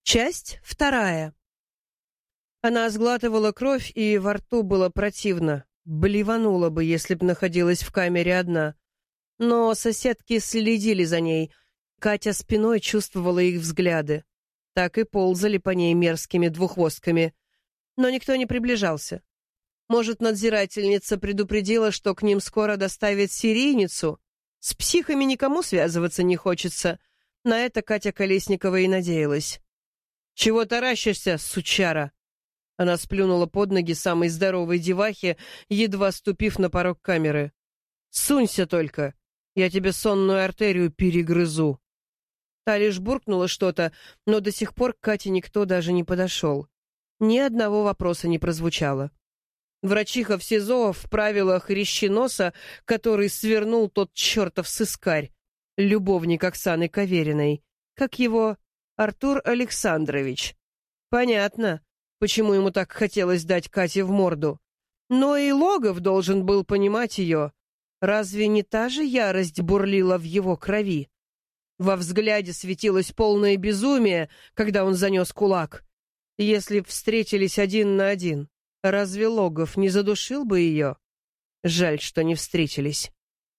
Часть вторая. Она сглатывала кровь, и во рту было противно. Блеванула бы, если б находилась в камере одна. Но соседки следили за ней. Катя спиной чувствовала их взгляды. Так и ползали по ней мерзкими двуххвостками. Но никто не приближался. Может, надзирательница предупредила, что к ним скоро доставят серийницу? С психами никому связываться не хочется. На это Катя Колесникова и надеялась. «Чего таращишься, сучара?» Она сплюнула под ноги самой здоровой девахе, едва ступив на порог камеры. «Сунься только, я тебе сонную артерию перегрызу». Та лишь буркнула что-то, но до сих пор к Кате никто даже не подошел. Ни одного вопроса не прозвучало. Врачиха в СИЗО вправила хрященоса, который свернул тот чертов сыскарь, любовник Оксаны Кавериной, как его Артур Александрович. Понятно, почему ему так хотелось дать Кате в морду. Но и Логов должен был понимать ее. Разве не та же ярость бурлила в его крови? Во взгляде светилось полное безумие, когда он занес кулак. Если б встретились один на один, разве Логов не задушил бы ее? Жаль, что не встретились.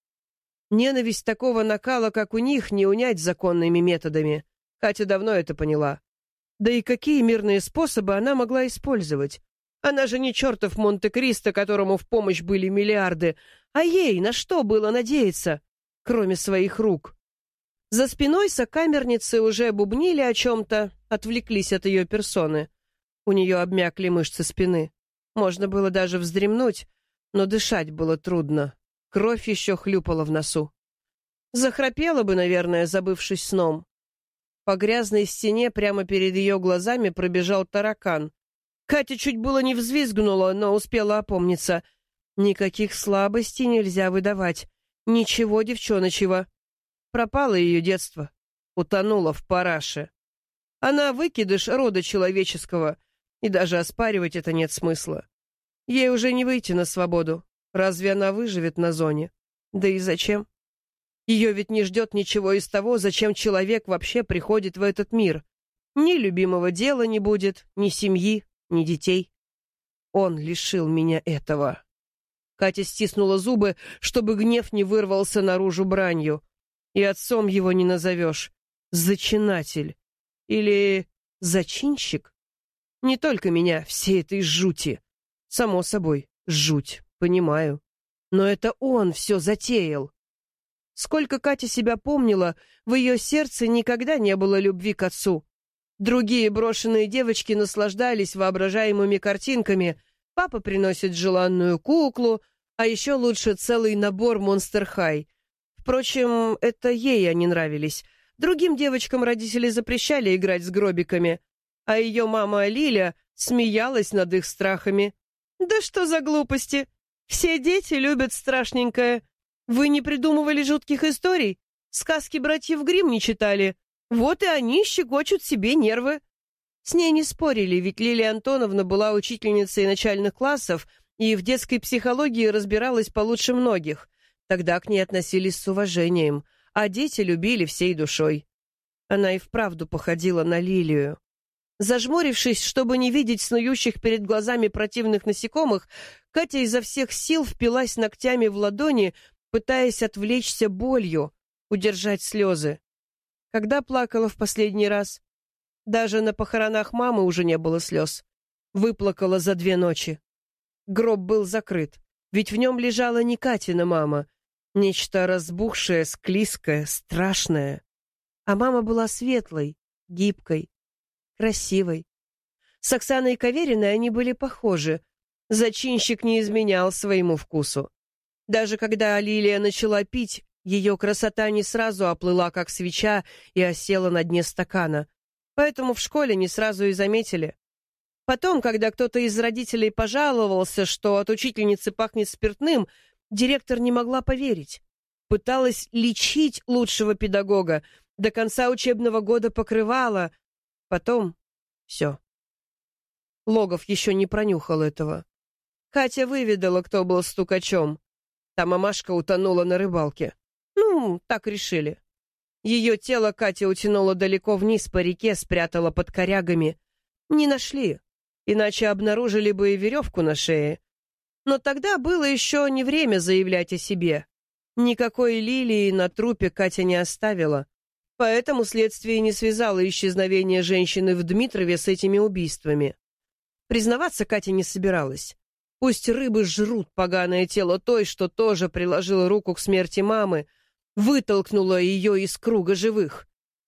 Ненависть такого накала, как у них, не унять законными методами. Катя давно это поняла. Да и какие мирные способы она могла использовать? Она же не чертов Монте-Кристо, которому в помощь были миллиарды. А ей на что было надеяться, кроме своих рук? За спиной сокамерницы уже бубнили о чем-то, отвлеклись от ее персоны. У нее обмякли мышцы спины. Можно было даже вздремнуть, но дышать было трудно. Кровь еще хлюпала в носу. Захрапела бы, наверное, забывшись сном. По грязной стене прямо перед ее глазами пробежал таракан. Катя чуть было не взвизгнула, но успела опомниться. Никаких слабостей нельзя выдавать. Ничего девчоночьего. Пропало ее детство. Утонула в параше. Она выкидыш рода человеческого, и даже оспаривать это нет смысла. Ей уже не выйти на свободу. Разве она выживет на зоне? Да и зачем? Ее ведь не ждет ничего из того, зачем человек вообще приходит в этот мир. Ни любимого дела не будет, ни семьи, ни детей. Он лишил меня этого. Катя стиснула зубы, чтобы гнев не вырвался наружу бранью. И отцом его не назовешь. Зачинатель. Или зачинщик? Не только меня, всей этой жути. Само собой, жуть, понимаю. Но это он все затеял. Сколько Катя себя помнила, в ее сердце никогда не было любви к отцу. Другие брошенные девочки наслаждались воображаемыми картинками. Папа приносит желанную куклу, а еще лучше целый набор Monster High. Впрочем, это ей они нравились. Другим девочкам родители запрещали играть с гробиками, а ее мама Лиля смеялась над их страхами. «Да что за глупости! Все дети любят страшненькое. Вы не придумывали жутких историй? Сказки братьев Гримм не читали? Вот и они щекочут себе нервы». С ней не спорили, ведь Лилия Антоновна была учительницей начальных классов и в детской психологии разбиралась получше многих. Тогда к ней относились с уважением, а дети любили всей душой. Она и вправду походила на Лилию. Зажмурившись, чтобы не видеть снующих перед глазами противных насекомых, Катя изо всех сил впилась ногтями в ладони, пытаясь отвлечься болью, удержать слезы. Когда плакала в последний раз? Даже на похоронах мамы уже не было слез. Выплакала за 2 ночи. Гроб был закрыт, ведь в нем лежала не Катина мама. Нечто разбухшее, склизкое, страшное. А мама была светлой, гибкой, красивой. С Оксаной Кавериной они были похожи. Зачинщик не изменял своему вкусу. Даже когда Лилия начала пить, ее красота не сразу оплыла, как свеча, и осела на дне стакана. Поэтому в школе не сразу и заметили. Потом, когда кто-то из родителей пожаловался, что от учительницы пахнет спиртным, директор не могла поверить. Пыталась лечить лучшего педагога, до конца учебного года покрывала. Потом все. Логов еще не пронюхал этого. Катя выведала, кто был стукачом. Та мамашка утонула на рыбалке. Ну, так решили. Ее тело Катя утянула далеко вниз по реке, спрятала под корягами. Не нашли, иначе обнаружили бы и веревку на шее. Но тогда было еще не время заявлять о себе. Никакой лилии на трупе Катя не оставила. Поэтому следствие не связало исчезновение женщины в Дмитрове с этими убийствами. Признаваться Катя не собиралась. Пусть рыбы жрут поганое тело той, что тоже приложила руку к смерти мамы, вытолкнула ее из круга живых.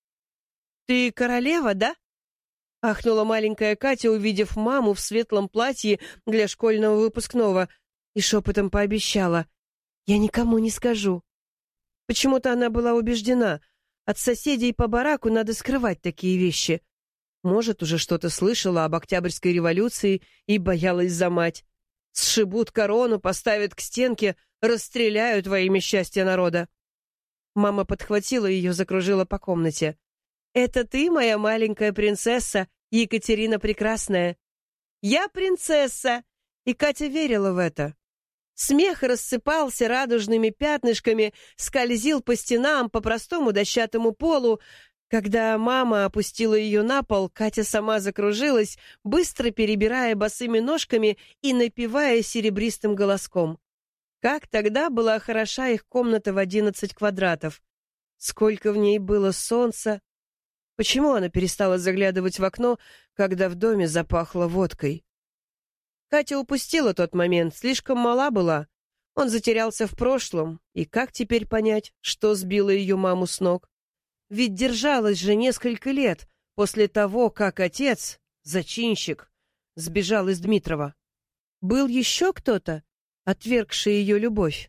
«Ты королева, да?» — ахнула маленькая Катя, увидев маму в светлом платье для школьного выпускного, и шепотом пообещала: «Я никому не скажу». Почему-то она была убеждена, от соседей по бараку надо скрывать такие вещи. Может, уже что-то слышала об Октябрьской революции и боялась за мать. Сшибут корону, поставят к стенке, расстреляют во имя счастья народа. Мама подхватила ее, закружила по комнате. «Это ты, моя маленькая принцесса, Екатерина Прекрасная?» «Я принцесса!» И Катя верила в это. Смех рассыпался радужными пятнышками, скользил по стенам, по простому дощатому полу. Когда мама опустила ее на пол, Катя сама закружилась, быстро перебирая босыми ножками и напевая серебристым голоском. Как тогда была хороша их комната в 11 квадратов. Сколько в ней было солнца. Почему она перестала заглядывать в окно, когда в доме запахло водкой? Катя упустила тот момент, слишком мала была. Он затерялся в прошлом, и как теперь понять, что сбило ее маму с ног? Ведь держалась же несколько лет после того, как отец, зачинщик, сбежал из Дмитрова. Был еще кто-то, отвергший ее любовь?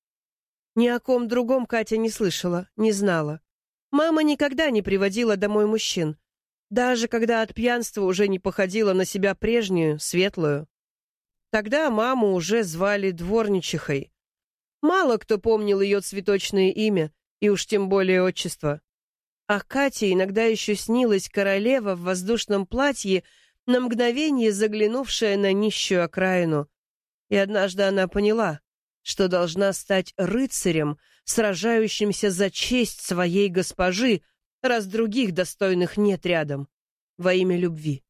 Ни о ком другом Катя не слышала, не знала. Мама никогда не приводила домой мужчин, даже когда от пьянства уже не походила на себя прежнюю, светлую. Тогда маму уже звали дворничихой. Мало кто помнил ее цветочное имя, и уж тем более отчество. А Кате иногда еще снилась королева в воздушном платье, на мгновение заглянувшая на нищую окраину. И однажды она поняла, что должна стать рыцарем, сражающимся за честь своей госпожи, раз других достойных нет рядом, во имя любви.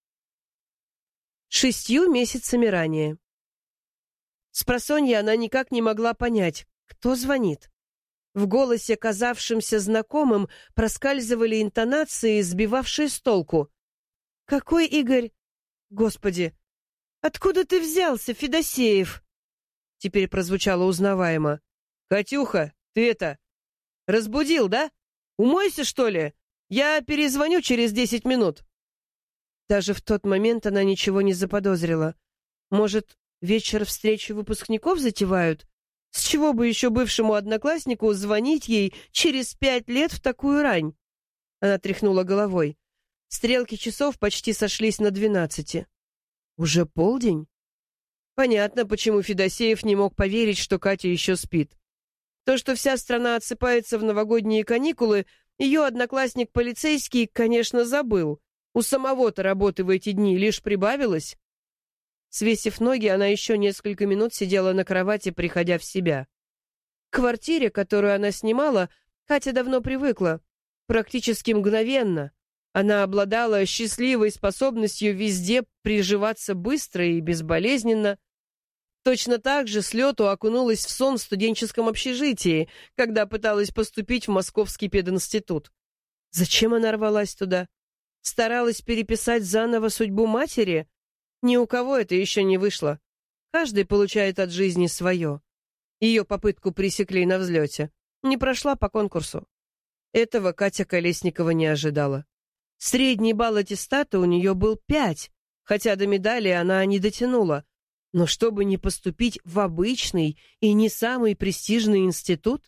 6 месяцами ранее. Спросонья она никак не могла понять, кто звонит. В голосе, казавшемся знакомым, проскальзывали интонации, сбивавшие с толку. «Какой Игорь? Господи! Откуда ты взялся, Федосеев?» Теперь прозвучало узнаваемо. «Катюха, ты это... разбудил, да? Умойся, что ли? Я перезвоню через 10 минут». Даже в тот момент она ничего не заподозрила. Может, вечер встречи выпускников затевают? С чего бы еще бывшему однокласснику звонить ей через 5 лет в такую рань? Она тряхнула головой. Стрелки часов почти сошлись на 12. Уже полдень? Понятно, почему Федосеев не мог поверить, что Катя еще спит. То, что вся страна отсыпается в новогодние каникулы, ее одноклассник-полицейский, конечно, забыл. У самого-то работы в эти дни лишь прибавилось. Свесив ноги, она еще несколько минут сидела на кровати, приходя в себя. К квартире, которую она снимала, Катя давно привыкла. Практически мгновенно. Она обладала счастливой способностью везде приживаться быстро и безболезненно. Точно так же с лету окунулась в сон в студенческом общежитии, когда пыталась поступить в Московский пединститут. Зачем она рвалась туда? Старалась переписать заново судьбу матери? Ни у кого это еще не вышло. Каждый получает от жизни свое. Ее попытку пресекли на взлете. Не прошла по конкурсу. Этого Катя Колесникова не ожидала. Средний балл аттестата у нее был 5, хотя до медали она не дотянула. Но чтобы не поступить в обычный и не самый престижный институт?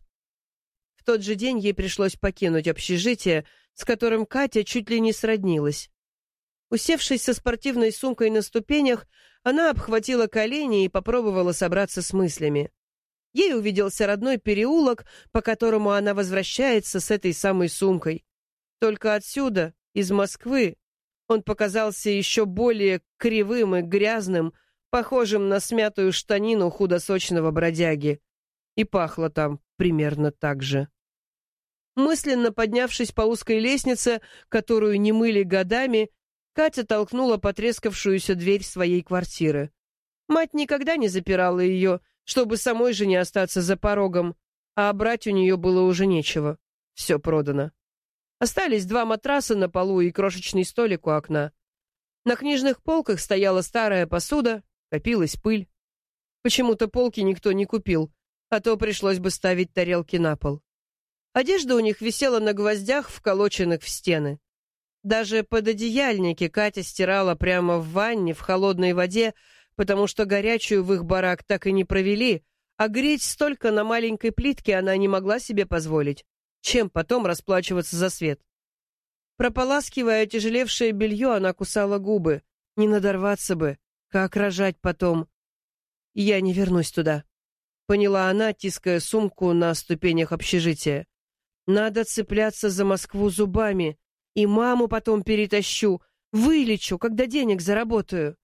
В тот же день ей пришлось покинуть общежитие, с которым Катя чуть ли не сроднилась. Усевшись со спортивной сумкой на ступенях, она обхватила колени и попробовала собраться с мыслями. Ей увиделся родной переулок, по которому она возвращается с этой самой сумкой. Только отсюда, из Москвы, он показался еще более кривым и грязным, похожим на смятую штанину худосочного бродяги. И пахло там примерно так же. Мысленно поднявшись по узкой лестнице, которую не мыли годами, Катя толкнула потрескавшуюся дверь своей квартиры. Мать никогда не запирала ее, чтобы самой же не остаться за порогом, а брать у нее было уже нечего. Все продано. Остались 2 матраса на полу и крошечный столик у окна. На книжных полках стояла старая посуда, копилась пыль. Почему-то полки никто не купил, а то пришлось бы ставить тарелки на пол. Одежда у них висела на гвоздях, вколоченных в стены. Даже пододеяльники Катя стирала прямо в ванне в холодной воде, потому что горячую в их барак так и не провели, а греть столько на маленькой плитке она не могла себе позволить. Чем потом расплачиваться за свет? Прополаскивая отяжелевшее белье, она кусала губы. Не надорваться бы. Как рожать потом? «Я не вернусь туда», — поняла она, тиская сумку на ступенях общежития. «Надо цепляться за Москву зубами. И маму потом перетащу. Вылечу, когда денег заработаю».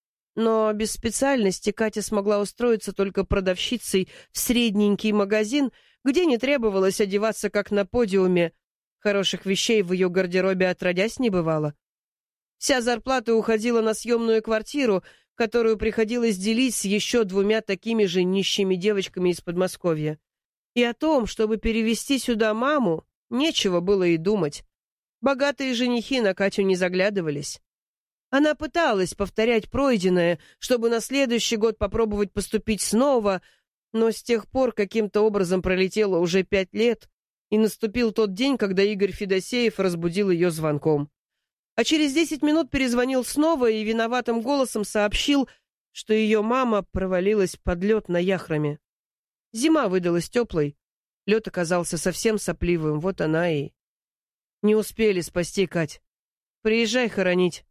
Но без специальности Катя смогла устроиться только продавщицей в средненький магазин, где не требовалось одеваться как на подиуме. Хороших вещей в ее гардеробе отродясь не бывало. Вся зарплата уходила на съемную квартиру, которую приходилось делить с еще 2 такими же нищими девочками из Подмосковья. И о том, чтобы перевезти сюда маму, нечего было и думать. Богатые женихи на Катю не заглядывались. Она пыталась повторять пройденное, чтобы на следующий год попробовать поступить снова, но с тех пор каким-то образом пролетело уже 5 лет, и наступил тот день, когда Игорь Федосеев разбудил ее звонком. А через 10 минут перезвонил снова и виноватым голосом сообщил, что ее мама провалилась под лед на Яхроме. Зима выдалась теплой, лед оказался совсем сопливым, вот она и... Не успели спасти, Кать. Приезжай хоронить.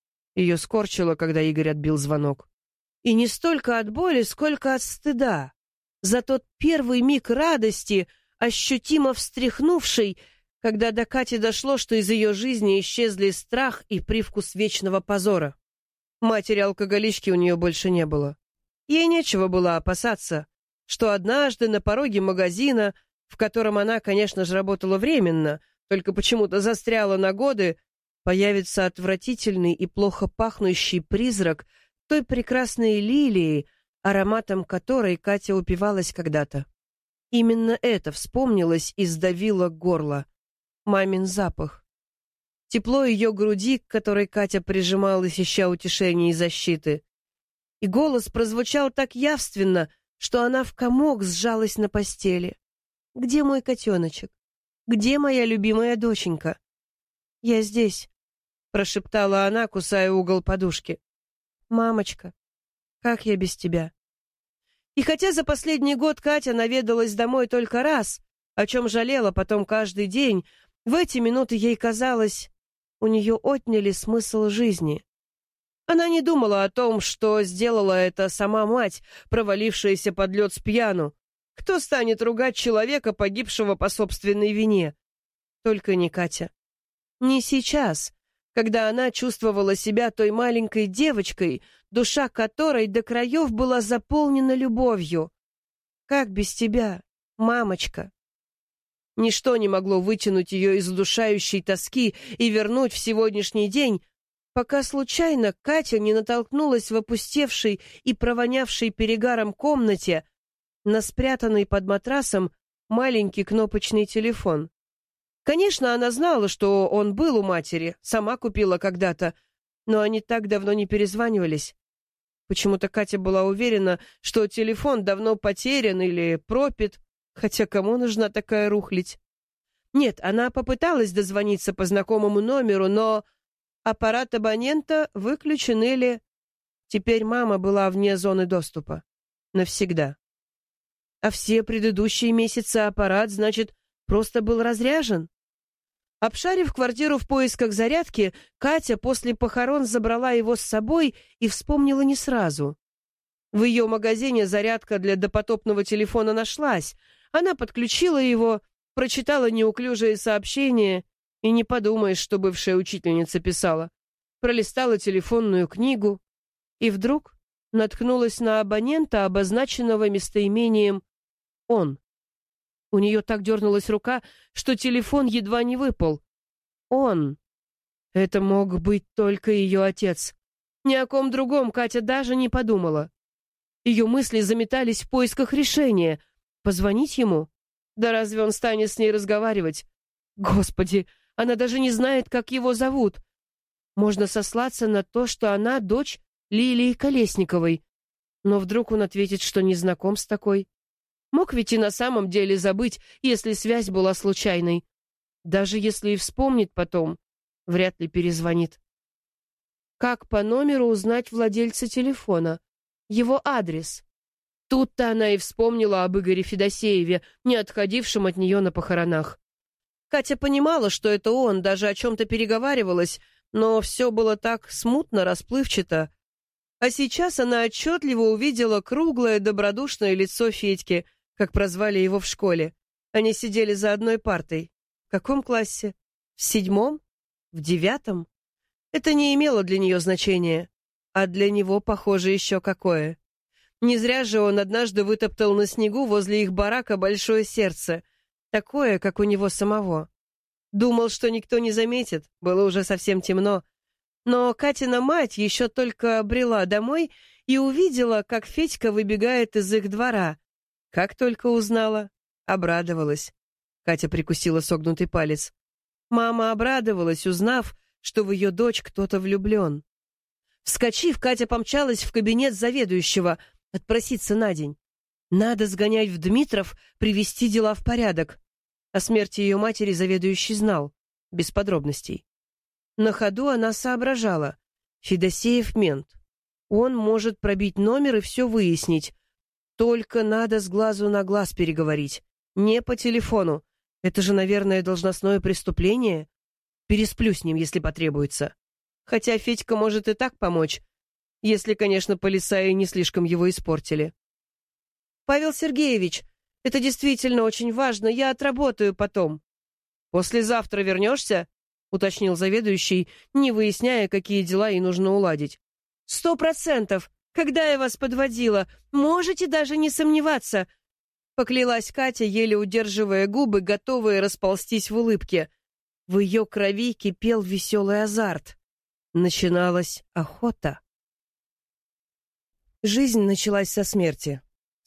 Ее скорчило, когда Игорь отбил звонок. И не столько от боли, сколько от стыда. За тот первый миг радости, ощутимо встряхнувший, когда до Кати дошло, что из ее жизни исчезли страх и привкус вечного позора. Матери-алкоголички у нее больше не было. Ей нечего было опасаться, что однажды на пороге магазина, в котором она, конечно же, работала временно, только почему-то застряла на годы, появится отвратительный и плохо пахнущий призрак той прекрасной лилии, ароматом которой Катя упивалась когда-то. Именно это вспомнилось и сдавило горло. Мамин запах. Тепло ее груди, к которой Катя прижималась, ища утешения и защиты. И голос прозвучал так явственно, что она в комок сжалась на постели. «Где мой котеночек? Где моя любимая доченька?» «Я здесь», — прошептала она, кусая угол подушки. «Мамочка, как я без тебя?» И хотя за последний год Катя наведалась домой только раз, о чем жалела потом каждый день, в эти минуты ей казалось, у нее отняли смысл жизни. Она не думала о том, что сделала это сама мать, провалившаяся под лед с пьяну. Кто станет ругать человека, погибшего по собственной вине? Только не Катя. Не сейчас, когда она чувствовала себя той маленькой девочкой, душа которой до краев была заполнена любовью. Как без тебя, мамочка? Ничто не могло вытянуть ее из удушающей тоски и вернуть в сегодняшний день, пока случайно Катя не натолкнулась в опустевшей и провонявшей перегаром комнате на спрятанный под матрасом маленький кнопочный телефон. Конечно, она знала, что он был у матери, сама купила когда-то, но они так давно не перезванивались. Почему-то Катя была уверена, что телефон давно потерян или пропит, хотя кому нужна такая рухлядь? Нет, она попыталась дозвониться по знакомому номеру, но аппарат абонента выключен или... Теперь мама была вне зоны доступа. Навсегда. А все предыдущие месяцы аппарат, значит, просто был разряжен? Обшарив квартиру в поисках зарядки, Катя после похорон забрала его с собой и вспомнила не сразу. В ее магазине зарядка для допотопного телефона нашлась. Она подключила его, прочитала неуклюжее сообщение и не подумаешь, что бывшая учительница писала. Пролистала телефонную книгу и вдруг наткнулась на абонента, обозначенного местоимением «он». У нее так дернулась рука, что телефон едва не выпал. Он. Это мог быть только ее отец. Ни о ком другом Катя даже не подумала. Ее мысли заметались в поисках решения. Позвонить ему? Да разве он станет с ней разговаривать? Господи, она даже не знает, как его зовут. Можно сослаться на то, что она дочь Лилии Колесниковой. Но вдруг он ответит, что не знаком с такой. Мог ведь и на самом деле забыть, если связь была случайной. Даже если и вспомнит потом, вряд ли перезвонит. Как по номеру узнать владельца телефона? Его адрес? Тут-то она и вспомнила об Игоре Федосееве, не отходившем от нее на похоронах. Катя понимала, что это он, даже о чем-то переговаривалась, но все было так смутно, расплывчато. А сейчас она отчетливо увидела круглое, добродушное лицо Федьки, как прозвали его в школе. Они сидели за одной партой. В каком классе? В 7? В 9? Это не имело для нее значения. А для него, похоже, еще какое. Не зря же он однажды вытоптал на снегу возле их барака большое сердце, такое, как у него самого. Думал, что никто не заметит, было уже совсем темно. Но Катина мать еще только брела домой и увидела, как Федька выбегает из их двора. Как только узнала, обрадовалась. Катя прикусила согнутый палец. Мама обрадовалась, узнав, что в ее дочь кто-то влюблен. Вскочив, Катя помчалась в кабинет заведующего отпроситься на день. Надо сгонять в Дмитров, привести дела в порядок. О смерти ее матери заведующий знал, без подробностей. На ходу она соображала. Федосеев мент. Он может пробить номер и все выяснить. Только надо с глазу на глаз переговорить. Не по телефону. Это же, наверное, должностное преступление. Пересплю с ним, если потребуется. Хотя Федька может и так помочь, если, конечно, полицаи не слишком его испортили. «Павел Сергеевич, это действительно очень важно, я отработаю потом». «Послезавтра вернешься?» — уточнил заведующий, не выясняя, какие дела ей нужно уладить. 100%! Когда я вас подводила, можете даже не сомневаться!» Поклялась Катя, еле удерживая губы, готовые расползтись в улыбке. В ее крови кипел веселый азарт. Начиналась охота. Жизнь началась со смерти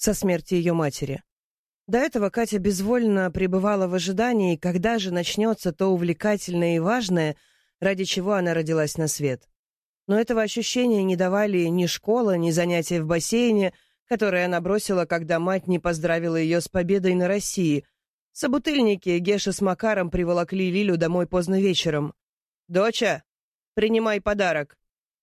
ее матери. До этого Катя безвольно пребывала в ожидании, когда же начнется то увлекательное и важное, ради чего она родилась на свет. Но этого ощущения не давали ни школа, ни занятия в бассейне, которые она бросила, когда мать не поздравила ее с победой на России. Собутыльники Геша с Макаром приволокли Лилю домой поздно вечером. «Доча, принимай подарок».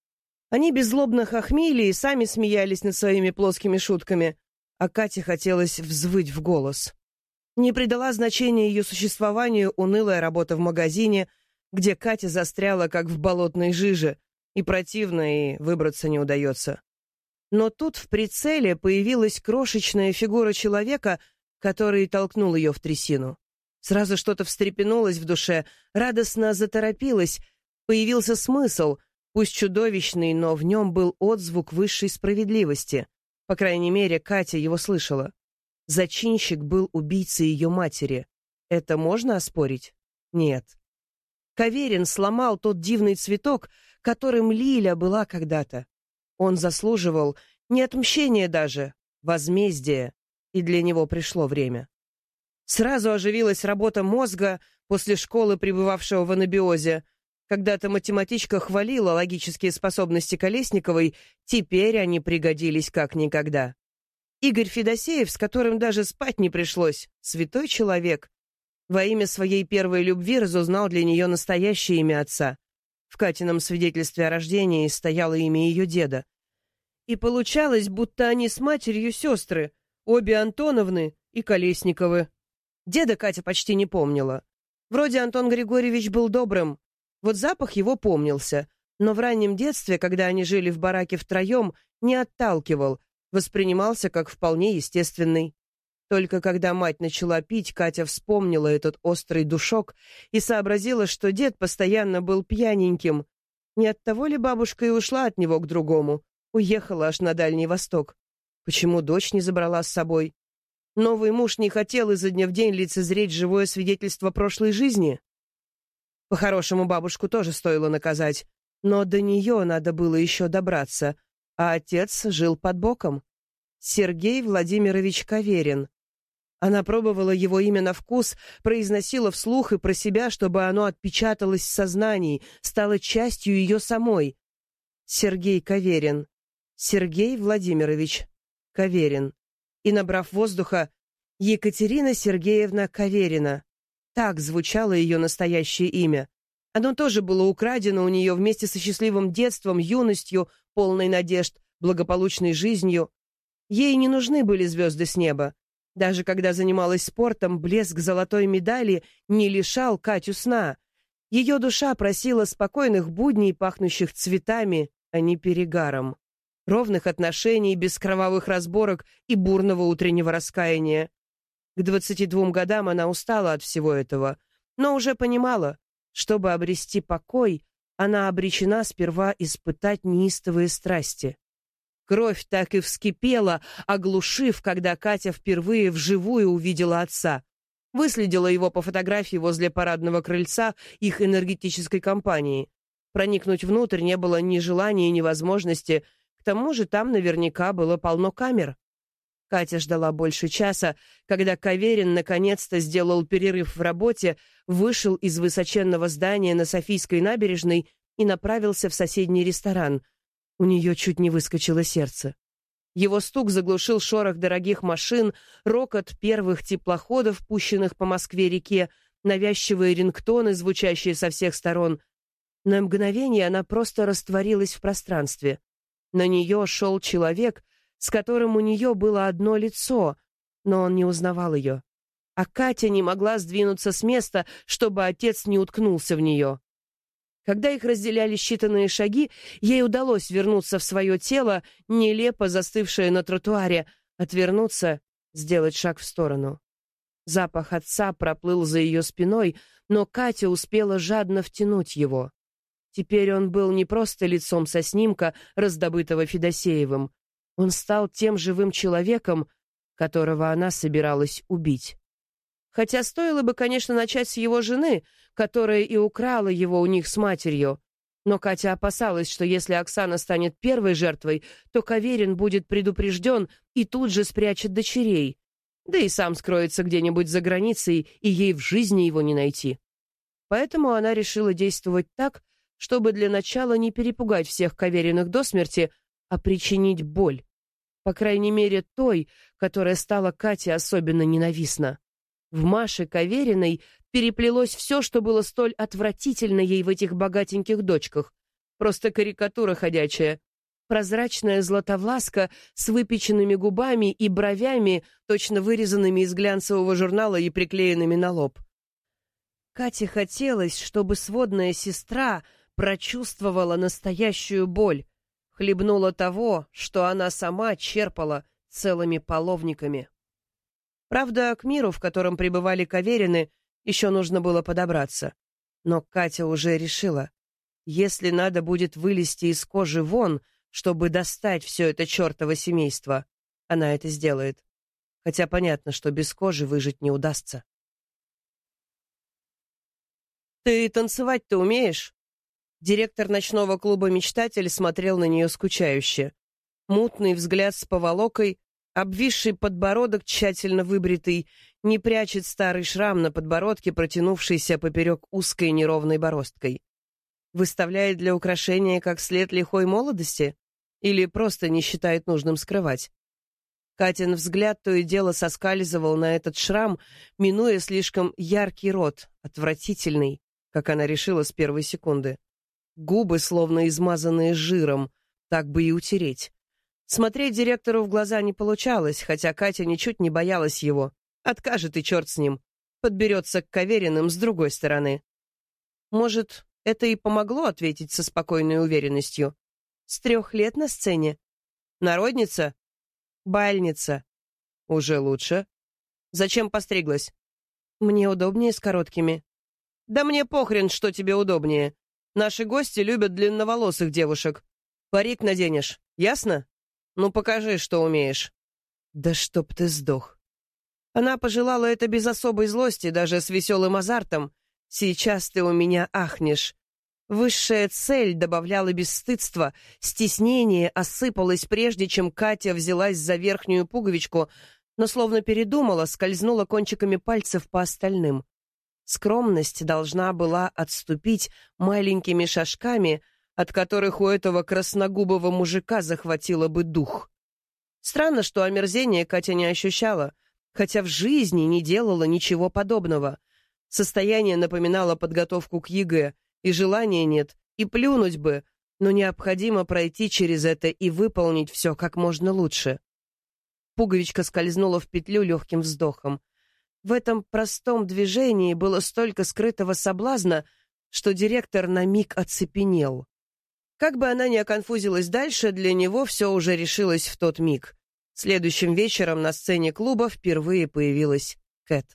Они беззлобно хохмили и сами смеялись над своими плоскими шутками, а Кате хотелось взвыть в голос. Не придала значения ее существованию унылая работа в магазине, где Катя застряла, как в болотной жиже, и противно, и выбраться не удается. Но тут в прицеле появилась крошечная фигура человека, который толкнул ее в трясину. Сразу что-то встрепенулось в душе, радостно заторопилось, появился смысл, пусть чудовищный, но в нем был отзвук высшей справедливости. По крайней мере, Катя его слышала. Зачинщик был убийцей ее матери. Это можно оспорить? Нет. Каверин сломал тот дивный цветок, которым Лиля была когда-то. Он заслуживал не отмщения даже, возмездия, и для него пришло время. Сразу оживилась работа мозга после школы, пребывавшего в анабиозе. Когда-то математичка хвалила логические способности Колесниковой, теперь они пригодились как никогда. Игорь Федосеев, с которым даже спать не пришлось, святой человек, во имя своей первой любви разузнал для нее настоящее имя отца. В Катином свидетельстве о рождении стояло имя ее деда. И получалось, будто они с матерью сестры, обе Антоновны и Колесниковы. Деда Катя почти не помнила. Вроде Антон Григорьевич был добрым, вот запах его помнился, но в раннем детстве, когда они жили в бараке втроем, не отталкивал, воспринимался как вполне естественный. Только когда мать начала пить, Катя вспомнила этот острый душок и сообразила, что дед постоянно был пьяненьким. Не оттого ли бабушка и ушла от него к другому, уехала аж на Дальний Восток? Почему дочь не забрала с собой? Новый муж не хотел изо дня в день лицезреть живое свидетельство прошлой жизни. По-хорошему, бабушку тоже стоило наказать, но до нее надо было еще добраться, а отец жил под боком. Сергей Владимирович Каверин. Она пробовала его имя на вкус, произносила вслух и про себя, чтобы оно отпечаталось в сознании, стало частью ее самой. Сергей Каверин. Сергей Владимирович Каверин. И, набрав воздуха, Екатерина Сергеевна Каверина. Так звучало ее настоящее имя. Оно тоже было украдено у нее вместе со счастливым детством, юностью, полной надежд, благополучной жизнью. Ей не нужны были звезды с неба. Даже когда занималась спортом, блеск золотой медали не лишал Катю сна. Ее душа просила спокойных будней, пахнущих цветами, а не перегаром. Ровных отношений, без кровавых разборок и бурного утреннего раскаяния. К 22 годам она устала от всего этого, но уже понимала, чтобы обрести покой, она обречена сперва испытать неистовые страсти. Кровь так и вскипела, оглушив, когда Катя впервые вживую увидела отца. Выследила его по фотографии возле парадного крыльца их энергетической компании. Проникнуть внутрь не было ни желания, ни возможности, к тому же там наверняка было полно камер. Катя ждала больше часа, когда Каверин наконец-то сделал перерыв в работе, вышел из высоченного здания на Софийской набережной и направился в соседний ресторан. У нее чуть не выскочило сердце. Его стук заглушил шорох дорогих машин, рокот первых теплоходов, пущенных по Москве-реке, навязчивые рингтоны, звучащие со всех сторон. На мгновение она просто растворилась в пространстве. На нее шел человек, с которым у нее было одно лицо, но он не узнавал ее. А Катя не могла сдвинуться с места, чтобы отец не уткнулся в нее. Когда их разделяли считанные шаги, ей удалось вернуться в свое тело, нелепо застывшее на тротуаре, отвернуться, сделать шаг в сторону. Запах отца проплыл за ее спиной, но Катя успела жадно втянуть его. Теперь он был не просто лицом со снимка, раздобытого Федосеевым. Он стал тем живым человеком, которого она собиралась убить. Хотя стоило бы, конечно, начать с его жены, которая и украла его у них с матерью. Но Катя опасалась, что если Оксана станет первой жертвой, то Каверин будет предупрежден и тут же спрячет дочерей. Да и сам скроется где-нибудь за границей, и ей в жизни его не найти. Поэтому она решила действовать так, чтобы для начала не перепугать всех Кавериных до смерти, а причинить боль. По крайней мере, той, которая стала Кате особенно ненавистна. В Маше Кавериной переплелось все, что было столь отвратительно ей в этих богатеньких дочках. Просто карикатура ходячая. Прозрачная златовласка с выпеченными губами и бровями, точно вырезанными из глянцевого журнала и приклеенными на лоб. Кате хотелось, чтобы сводная сестра прочувствовала настоящую боль, хлебнула того, что она сама черпала целыми половниками. Правда, к миру, в котором пребывали Каверины, еще нужно было подобраться. Но Катя уже решила, если надо будет вылезти из кожи вон, чтобы достать все это чертово семейство, она это сделает. Хотя понятно, что без кожи выжить не удастся. «Ты танцевать-то умеешь?» Директор ночного клуба «Мечтатель» смотрел на нее скучающе. Мутный взгляд с поволокой, обвисший подбородок, тщательно выбритый, не прячет старый шрам на подбородке, протянувшийся поперек узкой неровной бороздкой. Выставляет для украшения как след лихой молодости? Или просто не считает нужным скрывать? Катин взгляд то и дело соскальзывал на этот шрам, минуя слишком яркий рот, отвратительный, как она решила с первой секунды. Губы, словно измазанные жиром, так бы и утереть. Смотреть директору в глаза не получалось, хотя Катя ничуть не боялась его. Откажет и черт с ним. Подберется к Кавериным с другой стороны. Может, это и помогло ответить со спокойной уверенностью. С 3 лет на сцене. Народница? Бальница. Уже лучше. Зачем постриглась? Мне удобнее с короткими. Да мне похрен, что тебе удобнее. Наши гости любят длинноволосых девушек. Парик наденешь, ясно? Ну покажи, что умеешь. Да чтоб ты сдох. Она пожелала это без особой злости, даже с веселым азартом. «Сейчас ты у меня ахнешь». Высшая цель добавляла бесстыдства, стеснение осыпалось, прежде чем Катя взялась за верхнюю пуговичку, но словно передумала, скользнула кончиками пальцев по остальным. Скромность должна была отступить маленькими шажками, от которых у этого красногубого мужика захватило бы дух. Странно, что омерзения Катя не ощущала, хотя в жизни не делала ничего подобного. Состояние напоминало подготовку к ЕГЭ, и желания нет, и плюнуть бы, но необходимо пройти через это и выполнить все как можно лучше. Пуговичка скользнула в петлю легким вздохом. В этом простом движении было столько скрытого соблазна, что директор на миг оцепенел. Как бы она ни оконфузилась дальше, для него все уже решилось в тот миг. Следующим вечером на сцене клуба впервые появилась Кэт.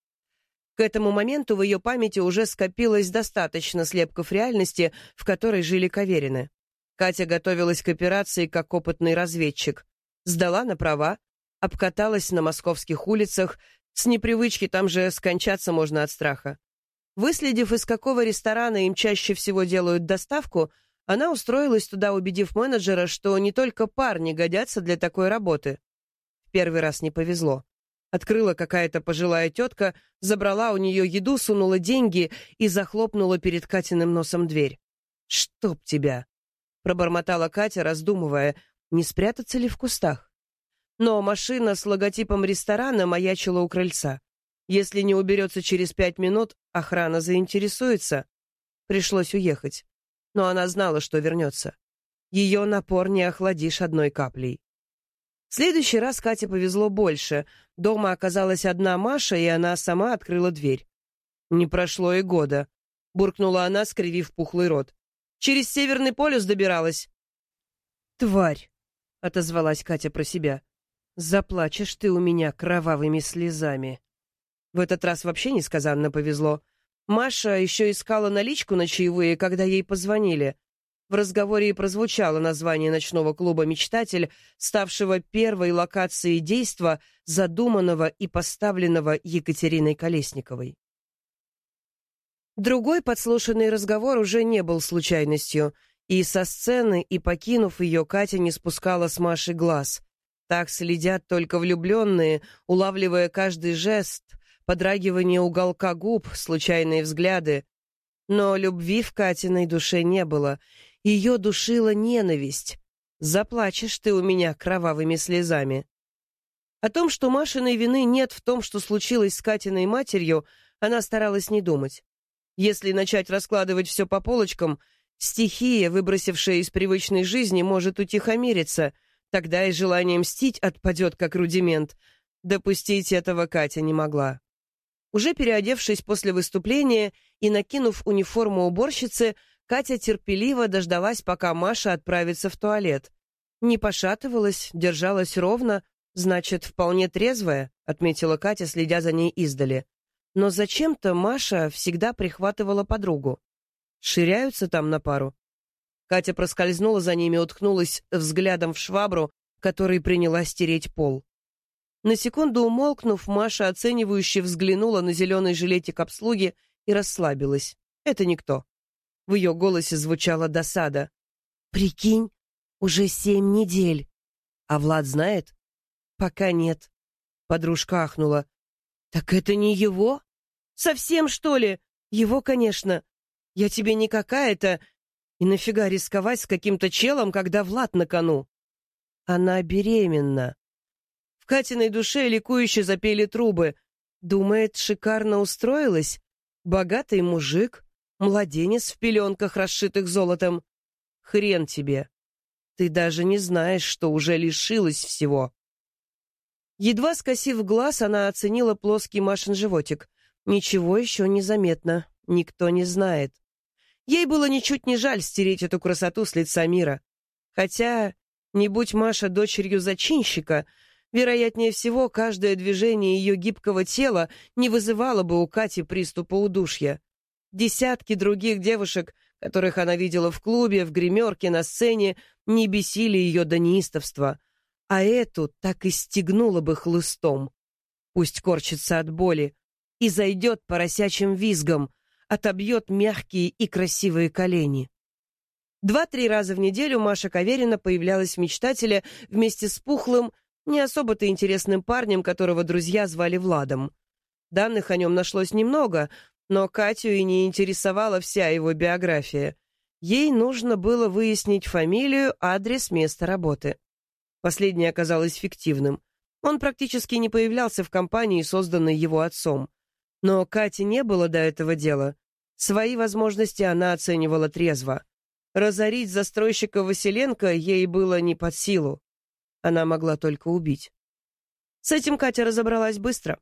К этому моменту в ее памяти уже скопилось достаточно слепков реальности, в которой жили Каверины. Катя готовилась к операции как опытный разведчик. Сдала на права, обкаталась на московских улицах, с непривычки там же скончаться можно от страха. Выследив, из какого ресторана им чаще всего делают доставку, она устроилась туда, убедив менеджера, что не только парни годятся для такой работы. В первый раз не повезло. Открыла какая-то пожилая тетка, забрала у нее еду, сунула деньги и захлопнула перед Катиным носом дверь. «Чтоб тебя!» — пробормотала Катя, раздумывая, не спрятаться ли в кустах. Но машина с логотипом ресторана маячила у крыльца. Если не уберется через 5 минут, охрана заинтересуется. Пришлось уехать. Но она знала, что вернется. Ее напор не охладишь одной каплей. В следующий раз Кате повезло больше. Дома оказалась одна Маша, и она сама открыла дверь. «Не прошло и года», — буркнула она, скривив пухлый рот. «Через Северный полюс добиралась». «Тварь», — отозвалась Катя про себя. «Заплачешь ты у меня кровавыми слезами». В этот раз вообще несказанно повезло. Маша еще искала наличку на чаевые, когда ей позвонили. В разговоре и прозвучало название ночного клуба «Мечтатель», ставшего первой локацией действа, задуманного и поставленного Екатериной Колесниковой. Другой подслушанный разговор уже не был случайностью, и со сцены, и покинув ее, Катя не спускала с Маши глаз. Так следят только влюбленные, улавливая каждый жест, подрагивание уголка губ, случайные взгляды. Но любви в Катиной душе не было. Ее душила ненависть. «Заплачешь ты у меня кровавыми слезами». О том, что Машиной вины нет в том, что случилось с Катиной матерью, она старалась не думать. Если начать раскладывать все по полочкам, стихия, выбросившая из привычной жизни, может утихомириться, тогда и желание мстить отпадет как рудимент. Допустить этого Катя не могла. Уже переодевшись после выступления и накинув униформу уборщицы, Катя терпеливо дождалась, пока Маша отправится в туалет. Не пошатывалась, держалась ровно, значит, вполне трезвая, отметила Катя, следя за ней издали. Но зачем-то Маша всегда прихватывала подругу. Ширяются там на пару. Катя проскользнула за ними, уткнулась взглядом в швабру, которой принялась тереть пол. На секунду умолкнув, Маша оценивающе взглянула на зеленый жилетик обслуги и расслабилась. Это никто. В ее голосе звучала досада. «Прикинь, уже 7 недель. А Влад знает?» «Пока нет». Подружка ахнула. «Так это не его? Совсем, что ли? Его, конечно. Я тебе не какая-то. И нафига рисковать с каким-то челом, когда Влад на кону?» «Она беременна». В Катиной душе ликующе запели трубы. Думает, шикарно устроилась? Богатый мужик, младенец в пеленках, расшитых золотом. Хрен тебе. Ты даже не знаешь, что уже лишилась всего. Едва скосив глаз, она оценила плоский Машин животик. Ничего еще не заметно, никто не знает. Ей было ничуть не жаль стереть эту красоту с лица мира. Хотя, не будь Маша дочерью зачинщика, вероятнее всего, каждое движение ее гибкого тела не вызывало бы у Кати приступа удушья. Десятки других девушек, которых она видела в клубе, в гримерке, на сцене, не бесили ее до неистовства, а эту так и стегнула бы хлыстом. Пусть корчится от боли и зайдет поросячьим визгом, отобьет мягкие и красивые колени. 2-3 раза в неделю Маша Каверина появлялась в «Мечтателе» вместе с пухлым, не особо-то интересным парнем, которого друзья звали Владом. Данных о нем нашлось немного, но Катю и не интересовала вся его биография. Ей нужно было выяснить фамилию, адрес, место работы. Последнее оказалось фиктивным. Он практически не появлялся в компании, созданной его отцом. Но Кате не было до этого дела. Свои возможности она оценивала трезво. Разорить застройщика Василенко ей было не под силу. Она могла только убить. С этим Катя разобралась быстро.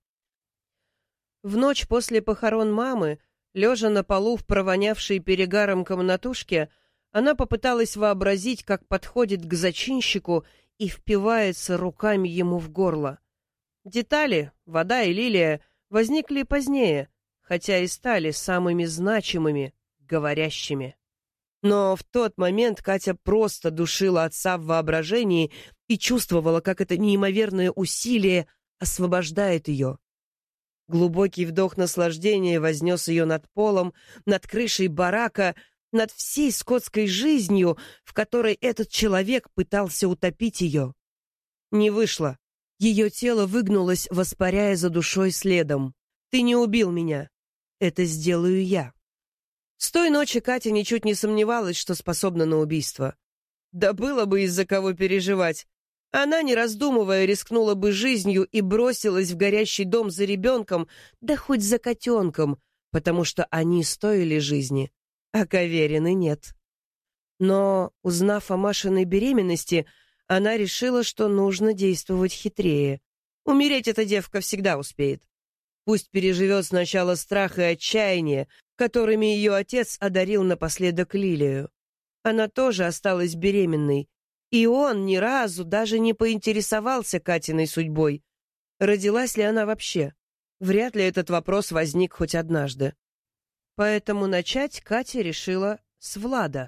В ночь после похорон мамы, лежа на полу в провонявшей перегаром комнатушке, она попыталась вообразить, как подходит к зачинщику и впивается руками ему в горло. Детали, вода и лилия, возникли позднее, хотя и стали самыми значимыми, говорящими. Но в тот момент Катя просто душила отца в воображении и чувствовала, как это неимоверное усилие освобождает ее. Глубокий вдох наслаждения вознес ее над полом, над крышей барака, над всей скотской жизнью, в которой этот человек пытался утопить ее. Не вышло. Ее тело выгнулось, воспаряя за душой следом. «Ты не убил меня. Это сделаю я». С той ночи Катя ничуть не сомневалась, что способна на убийство. Да было бы из-за кого переживать. Она, не раздумывая, рискнула бы жизнью и бросилась в горящий дом за ребенком, да хоть за котенком, потому что они стоили жизни, а Каверины нет. Но, узнав о Машиной беременности, она решила, что нужно действовать хитрее. Умереть эта девка всегда успеет. Пусть переживет сначала страх и отчаяние, которыми ее отец одарил напоследок Лилию. Она тоже осталась беременной, и он ни разу даже не поинтересовался Катиной судьбой. Родилась ли она вообще? Вряд ли этот вопрос возник хоть однажды. Поэтому начать Катя решила с Влада.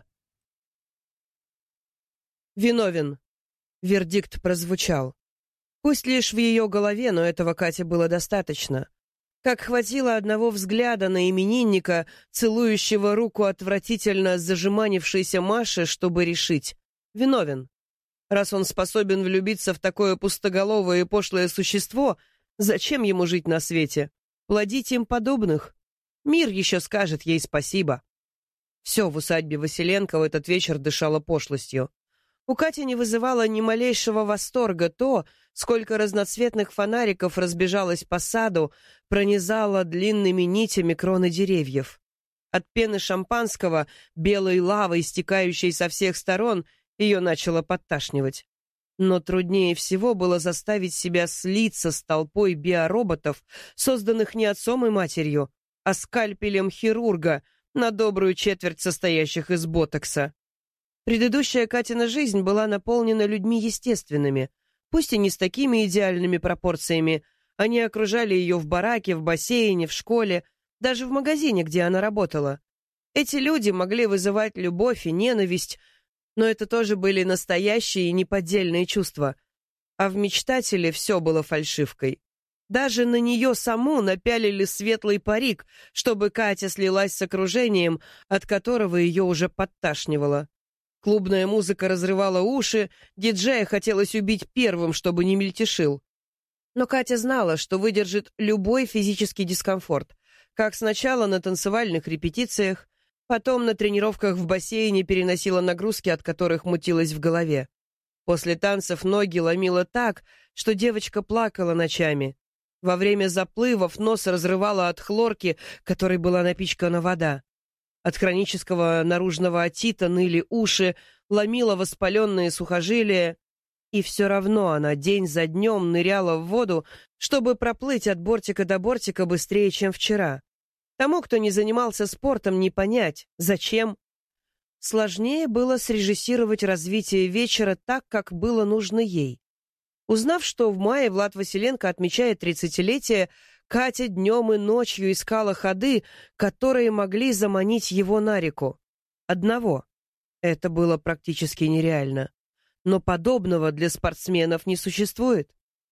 «Виновен», — вердикт прозвучал. Пусть лишь в ее голове, но этого Кате было достаточно. Как хватило одного взгляда на именинника, целующего руку отвратительно зажиманившейся Маши, чтобы решить — виновен. Раз он способен влюбиться в такое пустоголовое и пошлое существо, зачем ему жить на свете? Плодить им подобных? Мир еще скажет ей спасибо. Все в усадьбе Василенко в этот вечер дышало пошлостью. У Кати не вызывало ни малейшего восторга то, сколько разноцветных фонариков разбежалось по саду, пронизало длинными нитями кроны деревьев. От пены шампанского, белой лавой, стекающей со всех сторон, ее начало подташнивать. Но труднее всего было заставить себя слиться с толпой биороботов, созданных не отцом и матерью, а скальпелем хирурга, на добрую четверть состоящих из ботокса. Предыдущая Катина жизнь была наполнена людьми естественными, пусть и не с такими идеальными пропорциями. Они окружали ее в бараке, в бассейне, в школе, даже в магазине, где она работала. Эти люди могли вызывать любовь и ненависть, но это тоже были настоящие и неподдельные чувства. А в «Мечтателе» все было фальшивкой. Даже на нее саму напялили светлый парик, чтобы Катя слилась с окружением, от которого ее уже подташнивало. Клубная музыка разрывала уши, диджея хотелось убить первым, чтобы не мельтешил. Но Катя знала, что выдержит любой физический дискомфорт, как сначала на танцевальных репетициях, потом на тренировках в бассейне переносила нагрузки, от которых мутилась в голове. После танцев ноги ломило так, что девочка плакала ночами. Во время заплывов нос разрывало от хлорки, которой была напичкана вода. От хронического наружного отита ныли уши, ломило воспаленные сухожилия. И все равно она день за днем ныряла в воду, чтобы проплыть от бортика до бортика быстрее, чем вчера. Тому, кто не занимался спортом, не понять, зачем. Сложнее было срежиссировать развитие вечера так, как было нужно ей. Узнав, что в мае Влад Василенко отмечает 30-летие, Катя днем и ночью искала ходы, которые могли заманить его на реку. Одного. Это было практически нереально. Но подобного для спортсменов не существует.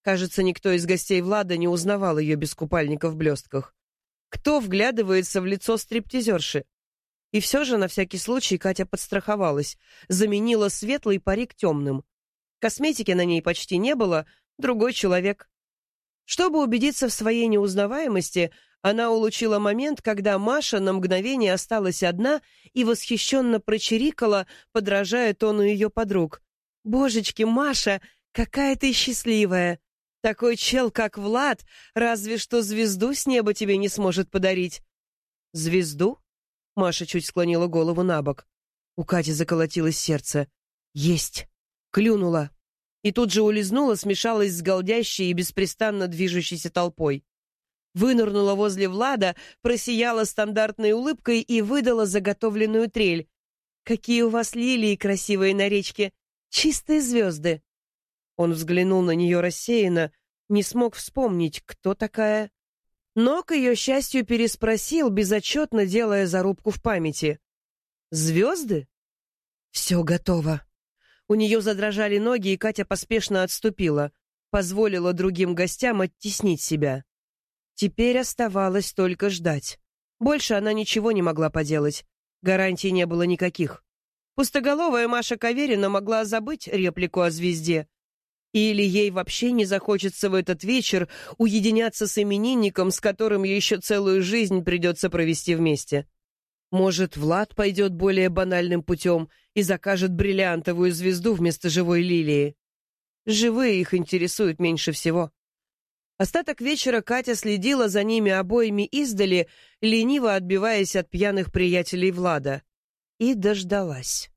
Кажется, никто из гостей Влада не узнавал ее без купальника в блестках. Кто вглядывается в лицо стриптизерши? И все же, на всякий случай, Катя подстраховалась, заменила светлый парик темным. Косметики на ней почти не было, другой человек. Чтобы убедиться в своей неузнаваемости, она улучила момент, когда Маша на мгновение осталась одна и восхищенно прочирикала, подражая тону ее подруг. «Божечки, Маша, какая ты счастливая! Такой чел, как Влад, разве что звезду с неба тебе не сможет подарить». «Звезду?» Маша чуть склонила голову на бок. У Кати заколотилось сердце. «Есть!» Клюнула. И тут же улизнула, смешалась с голдящей и беспрестанно движущейся толпой. Вынырнула возле Влада, просияла стандартной улыбкой и выдала заготовленную трель. «Какие у вас лилии красивые на речке! Чистые звезды!» Он взглянул на нее рассеянно, не смог вспомнить, кто такая. Но, к ее счастью, переспросил, безотчетно делая зарубку в памяти. «Звезды?» «Все готово». У нее задрожали ноги, и Катя поспешно отступила, позволила другим гостям оттеснить себя. Теперь оставалось только ждать. Больше она ничего не могла поделать. Гарантий не было никаких. Пустоголовая Маша Каверина могла забыть реплику о звезде. Или ей вообще не захочется в этот вечер уединяться с именинником, с которым ей еще целую жизнь придется провести вместе. Может, Влад пойдет более банальным путем и закажет бриллиантовую звезду вместо живой лилии. Живые их интересуют меньше всего. Остаток вечера Катя следила за ними обоими издали, лениво отбиваясь от пьяных приятелей Влада. И дождалась.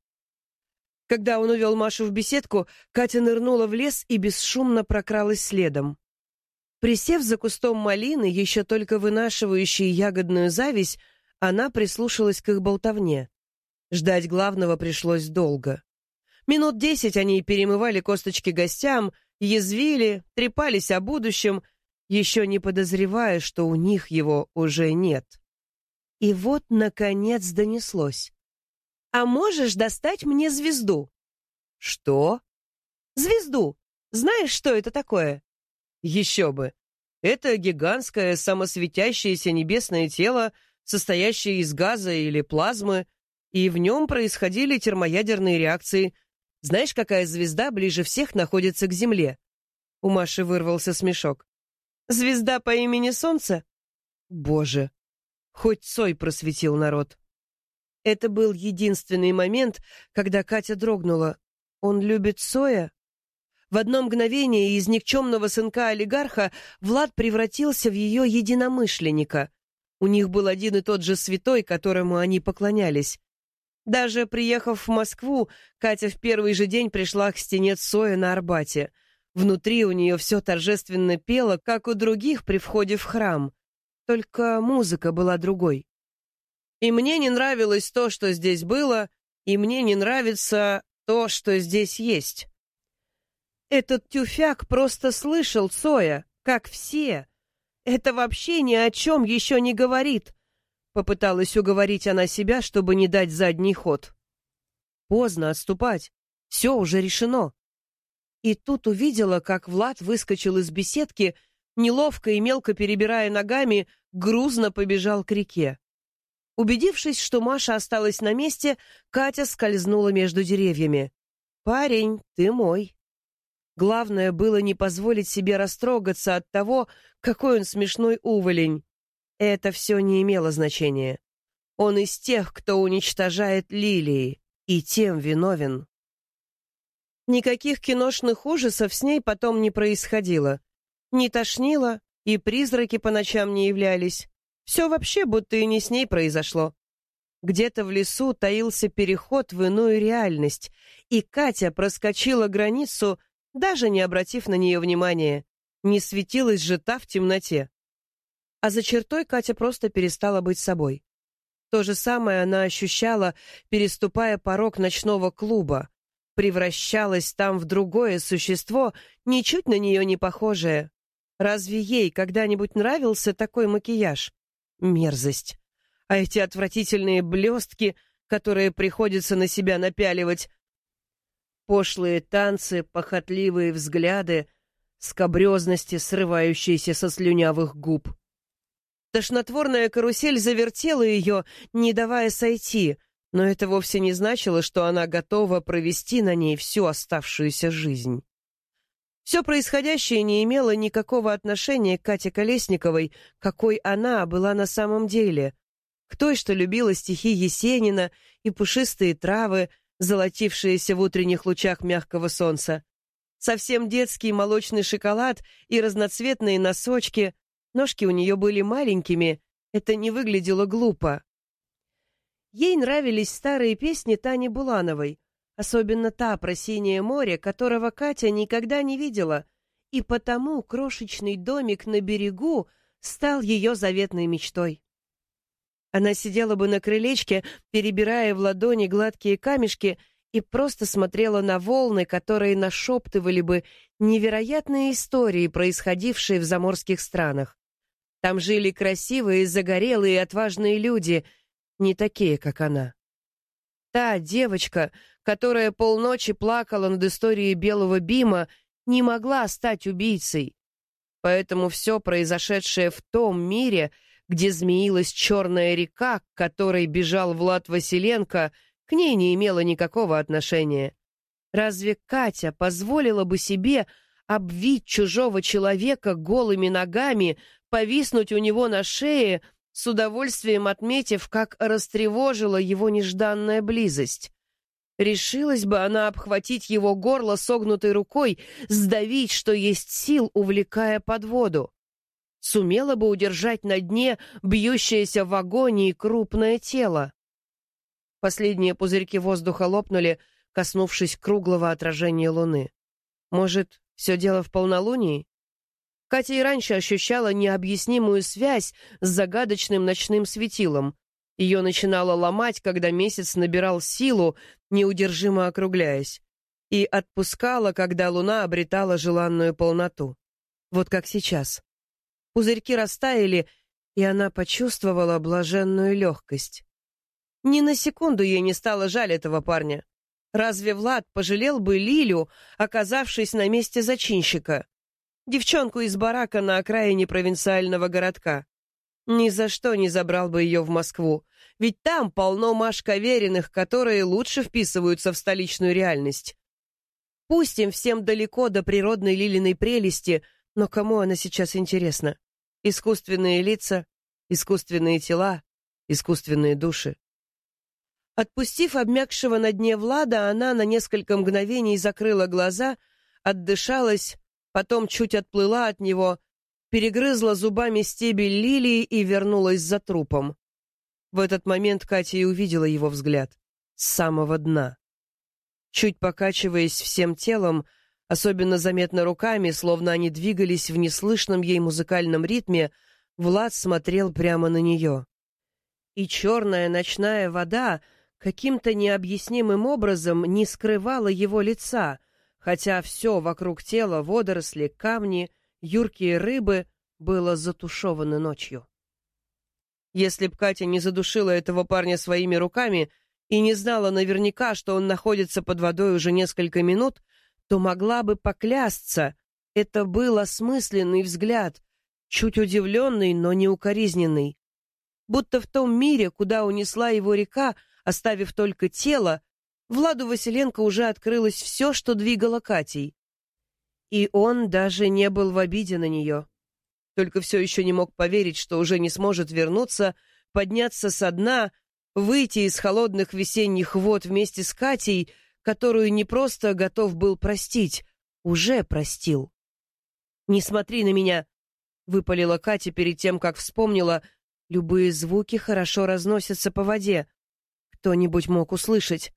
Когда он увел Машу в беседку, Катя нырнула в лес и бесшумно прокралась следом. Присев за кустом малины, еще только вынашивающей ягодную зависть, она прислушалась к их болтовне. Ждать главного пришлось долго. Минут 10 они перемывали косточки гостям, язвили, трепались о будущем, еще не подозревая, что у них его уже нет. И вот, наконец, донеслось. «А можешь достать мне звезду?» «Что?» «Звезду. Знаешь, что это такое?» «Еще бы. Это гигантское самосветящееся небесное тело, состоящее из газа или плазмы, и в нем происходили термоядерные реакции. Знаешь, какая звезда ближе всех находится к Земле?» У Маши вырвался смешок. «Звезда по имени Солнце?» Боже, хоть Цой просветил народ. Это был единственный момент, когда Катя дрогнула. Он любит Цоя? В одно мгновение из никчемного сынка-олигарха Влад превратился в ее единомышленника. У них был один и тот же святой, которому они поклонялись. Даже приехав в Москву, Катя в первый же день пришла к стене Цоя на Арбате. Внутри у нее все торжественно пело, как у других при входе в храм. Только музыка была другой. И мне не нравилось то, что здесь было, и мне не нравится то, что здесь есть. Этот тюфяк просто слышал Цоя, как все. Это вообще ни о чем еще не говорит. Попыталась уговорить она себя, чтобы не дать задний ход. Поздно отступать. Все уже решено. И тут увидела, как Влад выскочил из беседки, неловко и мелко перебирая ногами, грузно побежал к реке. Убедившись, что Маша осталась на месте, Катя скользнула между деревьями. «Парень, ты мой». Главное было не позволить себе растрогаться от того, какой он смешной уволень. Это все не имело значения. Он из тех, кто уничтожает лилии, и тем виновен. Никаких киношных ужасов с ней потом не происходило. Не тошнило, и призраки по ночам не являлись. Все вообще будто и не с ней произошло. Где-то в лесу таился переход в иную реальность, и Катя проскочила границу, даже не обратив на нее внимания. Не светилась же та в темноте. А за чертой Катя просто перестала быть собой. То же самое она ощущала, переступая порог ночного клуба. Превращалась там в другое существо, ничуть на нее не похожее. Разве ей когда-нибудь нравился такой макияж? Мерзость. А эти отвратительные блестки, которые приходится на себя напяливать. Пошлые танцы, похотливые взгляды. скабрезности, срывающейся со слюнявых губ. Тошнотворная карусель завертела ее, не давая сойти, но это вовсе не значило, что она готова провести на ней всю оставшуюся жизнь. Все происходящее не имело никакого отношения к Кате Колесниковой, какой она была на самом деле, к той, что любила стихи Есенина и пушистые травы, золотившиеся в утренних лучах мягкого солнца. Совсем детский молочный шоколад и разноцветные носочки. Ножки у нее были маленькими, это не выглядело глупо. Ей нравились старые песни Тани Булановой, особенно та про синее море, которого Катя никогда не видела, и потому крошечный домик на берегу стал ее заветной мечтой. Она сидела бы на крылечке, перебирая в ладони гладкие камешки, и просто смотрела на волны, которые нашептывали бы невероятные истории, происходившие в заморских странах. Там жили красивые, загорелые и отважные люди, не такие, как она. Та девочка, которая полночи плакала над историей Белого Бима, не могла стать убийцей. Поэтому все произошедшее в том мире, где змеилась черная река, к которой бежал Влад Василенко, к ней не имело никакого отношения. Разве Катя позволила бы себе обвить чужого человека голыми ногами, повиснуть у него на шее, с удовольствием отметив, как растревожила его нежданная близость? Решилась бы она обхватить его горло согнутой рукой, сдавить, что есть сил, увлекая под воду? Сумела бы удержать на дне бьющееся в агонии крупное тело? Последние пузырьки воздуха лопнули, коснувшись круглого отражения луны. Может, все дело в полнолунии? Катя и раньше ощущала необъяснимую связь с загадочным ночным светилом. Ее начинало ломать, когда месяц набирал силу, неудержимо округляясь, и отпускала, когда луна обретала желанную полноту. Вот как сейчас. Пузырьки растаяли, и она почувствовала блаженную легкость. Ни на секунду ей не стало жаль этого парня. Разве Влад пожалел бы Лилю, оказавшись на месте зачинщика? Девчонку из барака на окраине провинциального городка. Ни за что не забрал бы ее в Москву, ведь там полно Маш Кавериных, которые лучше вписываются в столичную реальность. Пусть им всем далеко до природной Лилиной прелести, но кому она сейчас интересна? Искусственные лица, искусственные тела, искусственные души. Отпустив обмякшего на дне Влада, она на несколько мгновений закрыла глаза, отдышалась, потом чуть отплыла от него, перегрызла зубами стебель лилии и вернулась за трупом. В этот момент Катя и увидела его взгляд. С самого дна. Чуть покачиваясь всем телом, особенно заметно руками, словно они двигались в неслышном ей музыкальном ритме, Влад смотрел прямо на нее. И черная ночная вода каким-то необъяснимым образом не скрывала его лица, хотя все вокруг тела, водоросли, камни, юркие рыбы, было затушевано ночью. Если б Катя не задушила этого парня своими руками и не знала наверняка, что он находится под водой уже несколько минут, то могла бы поклясться, это был осмысленный взгляд, чуть удивленный, но не укоризненный. Будто в том мире, куда унесла его река, оставив только тело, Владу Василенко уже открылось все, что двигало Катей. И он даже не был в обиде на нее. Только все еще не мог поверить, что уже не сможет вернуться, подняться со дна, выйти из холодных весенних вод вместе с Катей, которую не просто готов был простить, уже простил. «Не смотри на меня!» — выпалила Катя перед тем, как вспомнила, любые звуки хорошо разносятся по воде. Кто-нибудь мог услышать.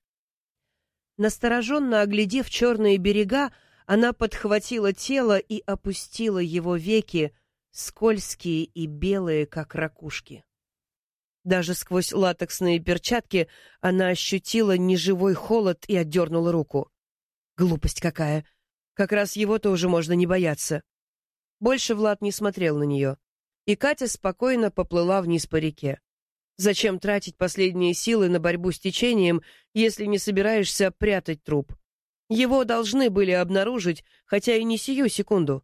Настороженно оглядев черные берега, она подхватила тело и опустила его веки, скользкие и белые, как ракушки. Даже сквозь латексные перчатки она ощутила неживой холод и отдернула руку. Глупость какая! Как раз его-то уже можно не бояться. Больше Влад не смотрел на нее, и Катя спокойно поплыла вниз по реке. Зачем тратить последние силы на борьбу с течением, если не собираешься прятать труп? Его должны были обнаружить, хотя и не сию секунду,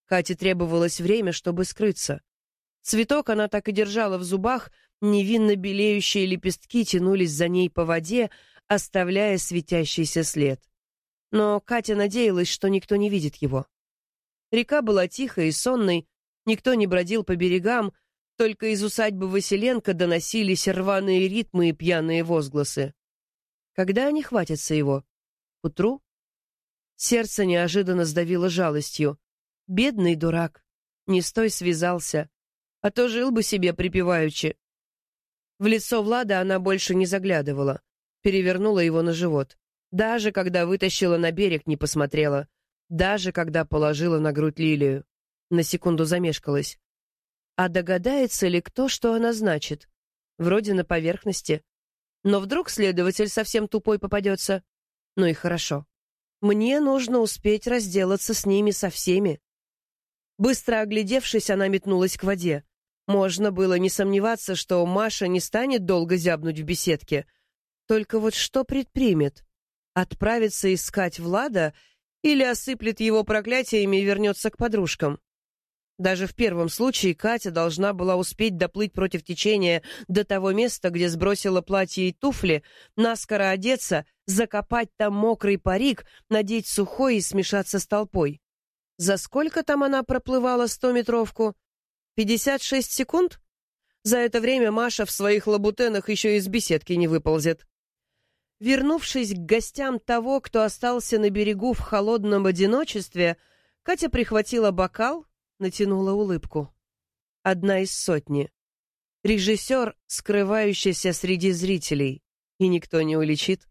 Кате требовалось время, чтобы скрыться. Цветок она так и держала в зубах, невинно белеющие лепестки тянулись за ней по воде, оставляя светящийся след. Но Катя надеялась, что никто не видит его. Река была тихой и сонной, никто не бродил по берегам, только из усадьбы Василенко доносились рваные ритмы и пьяные возгласы. Когда они хватятся его? К утру? Сердце неожиданно сдавило жалостью. Бедный дурак. Не с той связался. А то жил бы себе припеваючи. В лицо Влада она больше не заглядывала. Перевернула его на живот. Даже когда вытащила на берег, не посмотрела. Даже когда положила на грудь Лилию. На секунду замешкалась. А догадается ли кто, что она значит? Вроде на поверхности. Но вдруг следователь совсем тупой попадется? Ну и хорошо. Мне нужно успеть разделаться с ними со всеми. Быстро оглядевшись, она метнулась к воде. Можно было не сомневаться, что Маша не станет долго зябнуть в беседке. Только вот что предпримет? Отправится искать Влада или осыплет его проклятиями и вернется к подружкам? Даже в первом случае Катя должна была успеть доплыть против течения до того места, где сбросила платье и туфли, наскоро одеться, закопать там мокрый парик, надеть сухой и смешаться с толпой. За сколько там она проплывала 100-метровку? 56 секунд? За это время Маша в своих лабутенах еще из беседки не выползет. Вернувшись к гостям того, кто остался на берегу в холодном одиночестве, Катя прихватила бокал, натянула улыбку. Одна из сотни. Режиссер, скрывающийся среди зрителей. И никто не уличит.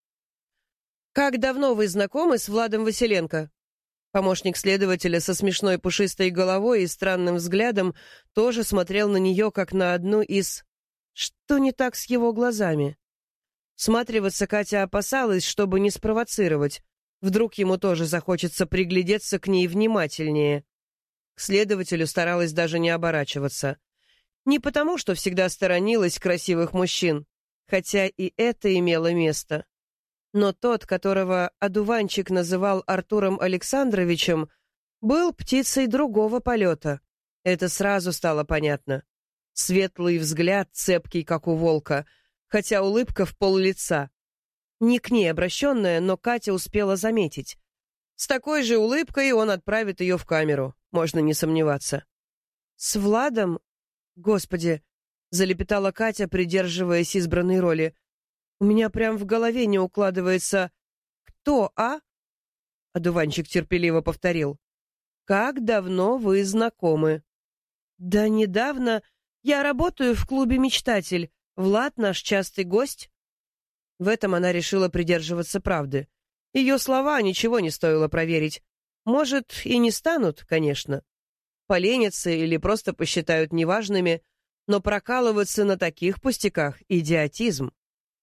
«Как давно вы знакомы с Владом Василенко?» Помощник следователя со смешной пушистой головой и странным взглядом тоже смотрел на нее, как на одну из... Что не так с его глазами? Всматриваться Катя опасалась, чтобы не спровоцировать. Вдруг ему тоже захочется приглядеться к ней внимательнее. К следователю старалась даже не оборачиваться. Не потому, что всегда сторонилась красивых мужчин, хотя и это имело место. Но тот, которого одуванчик называл Артуром Александровичем, был птицей другого полета. Это сразу стало понятно. Светлый взгляд, цепкий, как у волка, хотя улыбка в пол-лица. Не к ней обращенная, но Катя успела заметить. С такой же улыбкой он отправит ее в камеру, можно не сомневаться. «С Владом? Господи!» — залепетала Катя, придерживаясь избранной роли. «У меня прям в голове не укладывается. Кто, а?» Одуванчик терпеливо повторил. «Как давно вы знакомы?» «Да недавно. Я работаю в клубе «Мечтатель». Влад наш частый гость». В этом она решила придерживаться правды. Ее слова ничего не стоило проверить. Может, и не станут, конечно. Поленятся или просто посчитают неважными, но прокалываться на таких пустяках — идиотизм.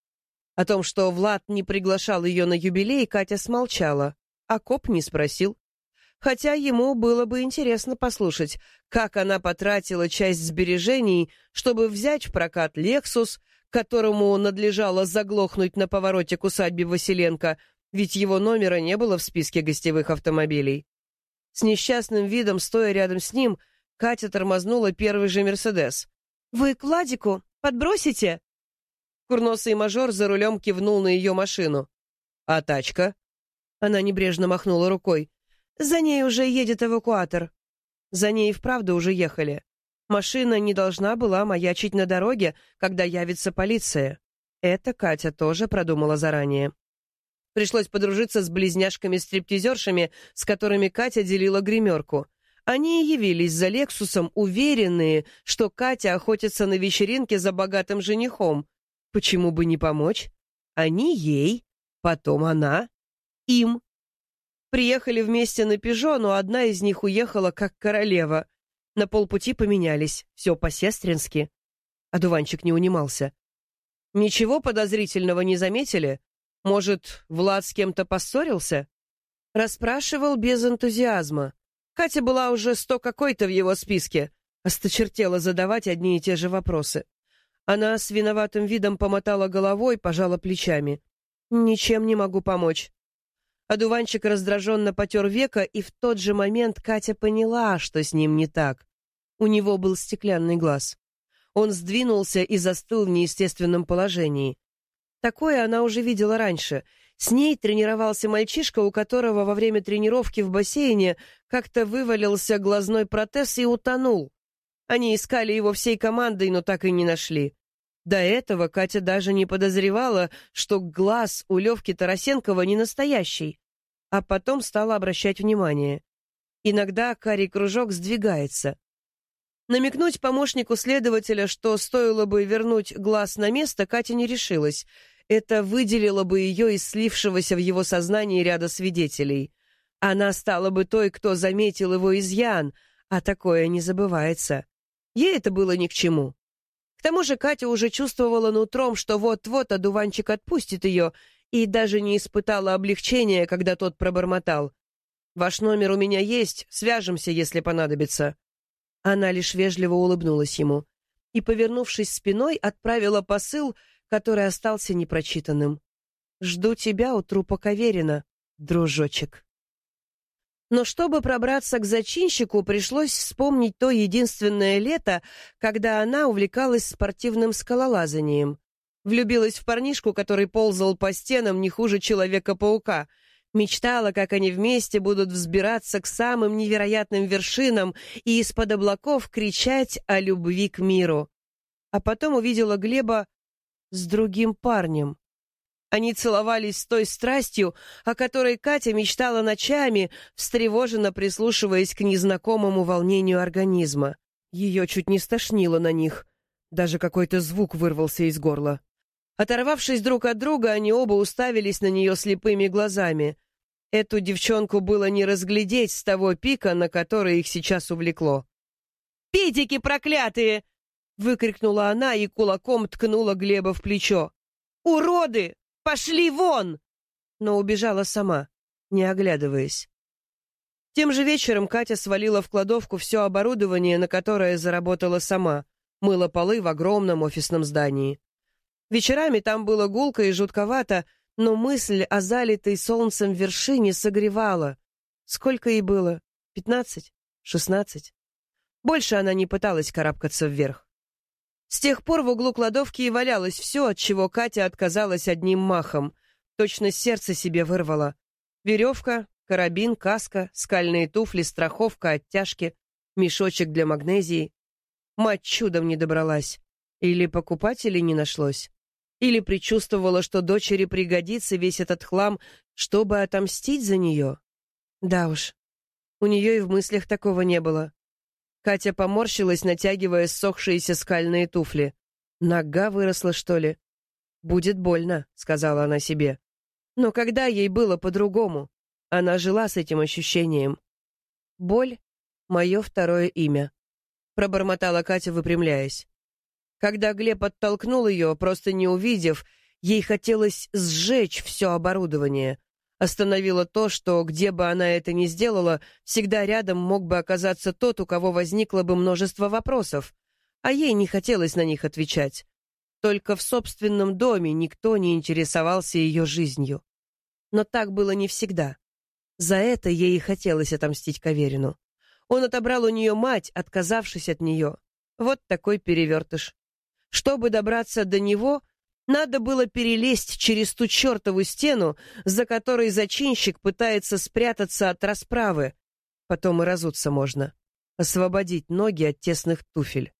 О том, что Влад не приглашал ее на юбилей, Катя смолчала, а коп не спросил. Хотя ему было бы интересно послушать, как она потратила часть сбережений, чтобы взять в прокат «Лексус», которому надлежало заглохнуть на повороте к усадьбе Василенко, ведь его номера не было в списке гостевых автомобилей. С несчастным видом, стоя рядом с ним, Катя тормознула первый же «Мерседес». «Вы к Владику? Подбросите?» Курносый мажор за рулем кивнул на ее машину. «А тачка?» Она небрежно махнула рукой. «За ней уже едет эвакуатор». За ней и вправду уже ехали. Машина не должна была маячить на дороге, когда явится полиция. Это Катя тоже продумала заранее. Пришлось подружиться с близняшками-стриптизершами, с которыми Катя делила гримерку. Они явились за «Лексусом», уверенные, что Катя охотится на вечеринке за богатым женихом. Почему бы не помочь? Они ей, потом она им. Приехали вместе на «Пежо», но одна из них уехала как королева. На полпути поменялись, все по-сестрински. Одуванчик не унимался. «Ничего подозрительного не заметили? Может, Влад с кем-то поссорился?» Расспрашивал без энтузиазма. Катя была уже 100 какой-то в его списке. Осточертела задавать одни и те же вопросы. Она с виноватым видом помотала головой, пожала плечами. «Ничем не могу помочь». Одуванчик раздраженно потер веко, и в тот же момент Катя поняла, что с ним не так. У него был стеклянный глаз. Он сдвинулся и застыл в неестественном положении. Такое она уже видела раньше. С ней тренировался мальчишка, у которого во время тренировки в бассейне как-то вывалился глазной протез и утонул. Они искали его всей командой, но так и не нашли. До этого Катя даже не подозревала, что глаз у Левки Тарасенкова не настоящий, а потом стала обращать внимание. Иногда карий кружок сдвигается. Намекнуть помощнику следователя, что стоило бы вернуть глаз на место, Катя не решилась. Это выделило бы ее из слившегося в его сознании ряда свидетелей. Она стала бы той, кто заметил его изъян, а такое не забывается. Ей это было ни к чему. К тому же Катя уже чувствовала нутром, что вот-вот одуванчик отпустит ее, и даже не испытала облегчения, когда тот пробормотал: «Ваш номер у меня есть, свяжемся, если понадобится». Она лишь вежливо улыбнулась ему и, повернувшись спиной, отправила посыл, который остался непрочитанным. «Жду тебя у трупа Каверина, дружочек». Но чтобы пробраться к зачинщику, пришлось вспомнить то единственное лето, когда она увлекалась спортивным скалолазанием. Влюбилась в парнишку, который ползал по стенам не хуже Человека-паука. Мечтала, как они вместе будут взбираться к самым невероятным вершинам и из-под облаков кричать о любви к миру. А потом увидела Глеба с другим парнем. Они целовались с той страстью, о которой Катя мечтала ночами, встревоженно прислушиваясь к незнакомому волнению организма. Ее чуть не стошнило на них. Даже какой-то звук вырвался из горла. Оторвавшись друг от друга, они оба уставились на нее слепыми глазами. Эту девчонку было не разглядеть с того пика, на который их сейчас увлекло. «Педики проклятые!» — выкрикнула она и кулаком ткнула Глеба в плечо. «Уроды! Пошли вон!» Но убежала сама, не оглядываясь. Тем же вечером Катя свалила в кладовку все оборудование, на которое заработала сама, мыла полы в огромном офисном здании. Вечерами там было гулко и жутковато, но мысль о залитой солнцем вершине согревала. Сколько ей было? 15? 16? Больше она не пыталась карабкаться вверх. С тех пор в углу кладовки и валялось все, от чего Катя отказалась одним махом. Точно сердце себе вырвала. Веревка, карабин, каска, скальные туфли, страховка, оттяжки, мешочек для магнезии. Мать чудом не добралась. Или покупателей не нашлось. Или предчувствовала, что дочери пригодится весь этот хлам, чтобы отомстить за нее. Да уж, у нее и в мыслях такого не было. Катя поморщилась, натягивая ссохшиеся скальные туфли. Нога выросла, что ли? «Будет больно», — сказала она себе. Но когда ей было по-другому? Она жила с этим ощущением. «Боль — мое второе имя», — пробормотала Катя, выпрямляясь. Когда Глеб оттолкнул ее, просто не увидев, ей хотелось сжечь все оборудование. Остановило то, что, где бы она это ни сделала, всегда рядом мог бы оказаться тот, у кого возникло бы множество вопросов, а ей не хотелось на них отвечать. Только в собственном доме никто не интересовался ее жизнью. Но так было не всегда. За это ей и хотелось отомстить Каверину. Он отобрал у нее мать, отказавшись от нее. Вот такой перевертыш. Чтобы добраться до него, надо было перелезть через ту чертову стену, за которой зачинщик пытается спрятаться от расправы. Потом и разуться можно. Освободить ноги от тесных туфель.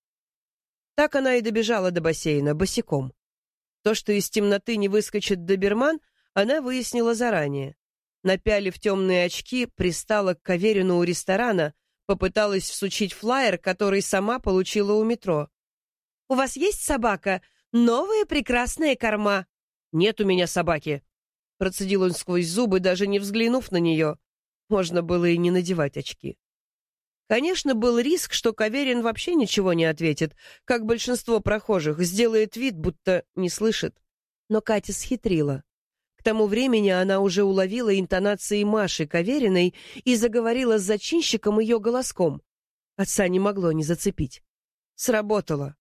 Так она и добежала до бассейна, босиком. То, что из темноты не выскочит доберман, она выяснила заранее. Напялив темные очки, пристала к Каверину у ресторана, попыталась всучить флаер, который сама получила у метро. «У вас есть собака? Новая прекрасная корма». «Нет у меня собаки», — процедил он сквозь зубы, даже не взглянув на нее. Можно было и не надевать очки. Конечно, был риск, что Каверин вообще ничего не ответит, как большинство прохожих, сделает вид, будто не слышит. Но Катя схитрила. К тому времени она уже уловила интонации Маши Кавериной и заговорила с зачинщиком ее голоском. Отца не могло не зацепить. Сработало.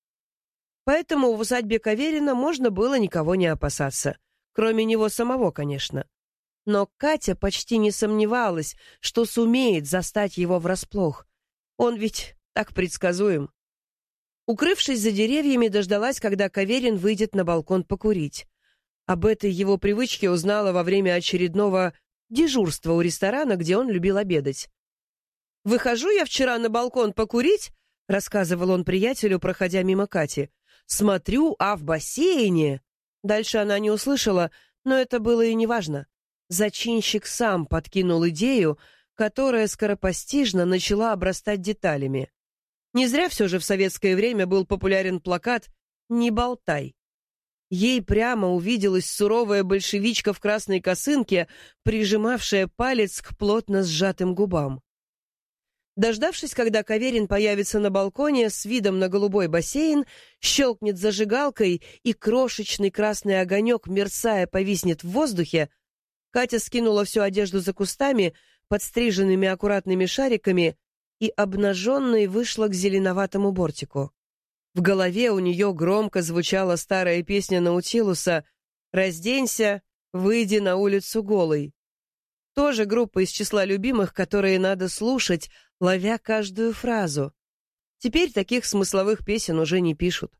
Поэтому в усадьбе Каверина можно было никого не опасаться. Кроме него самого, конечно. Но Катя почти не сомневалась, что сумеет застать его врасплох. Он ведь так предсказуем. Укрывшись за деревьями, дождалась, когда Каверин выйдет на балкон покурить. Об этой его привычке узнала во время очередного дежурства у ресторана, где он любил обедать. «Выхожу я вчера на балкон покурить», — рассказывал он приятелю, проходя мимо Кати. «Смотрю, а в бассейне...» Дальше она не услышала, но это было и неважно. Зачинщик сам подкинул идею, которая скоропостижно начала обрастать деталями. Не зря все же в советское время был популярен плакат «Не болтай». Ей прямо увиделась суровая большевичка в красной косынке, прижимавшая палец к плотно сжатым губам. Дождавшись, когда Каверин появится на балконе с видом на голубой бассейн, щелкнет зажигалкой и крошечный красный огонек, мерцая, повиснет в воздухе, Катя скинула всю одежду за кустами, подстриженными аккуратными шариками, и обнаженной вышла к зеленоватому бортику. В голове у нее громко звучала старая песня Наутилуса «Разденься, выйди на улицу голой». Тоже группа из числа любимых, которые надо слушать, ловя каждую фразу. Теперь таких смысловых песен уже не пишут.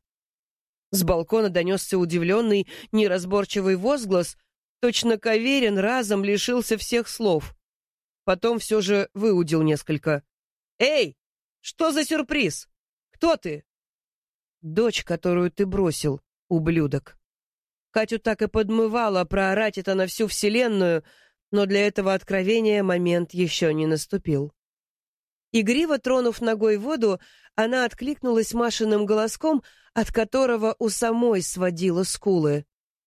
С балкона донесся удивленный, неразборчивый возглас, точно Каверин разом лишился всех слов. Потом все же выудил несколько. «Эй, что за сюрприз? Кто ты?» «Дочь, которую ты бросил, ублюдок». Катю так и подмывало проорать это на всю вселенную, но для этого откровения момент еще не наступил. Игриво тронув ногой воду, она откликнулась Машиным голоском, от которого у самой сводило скулы.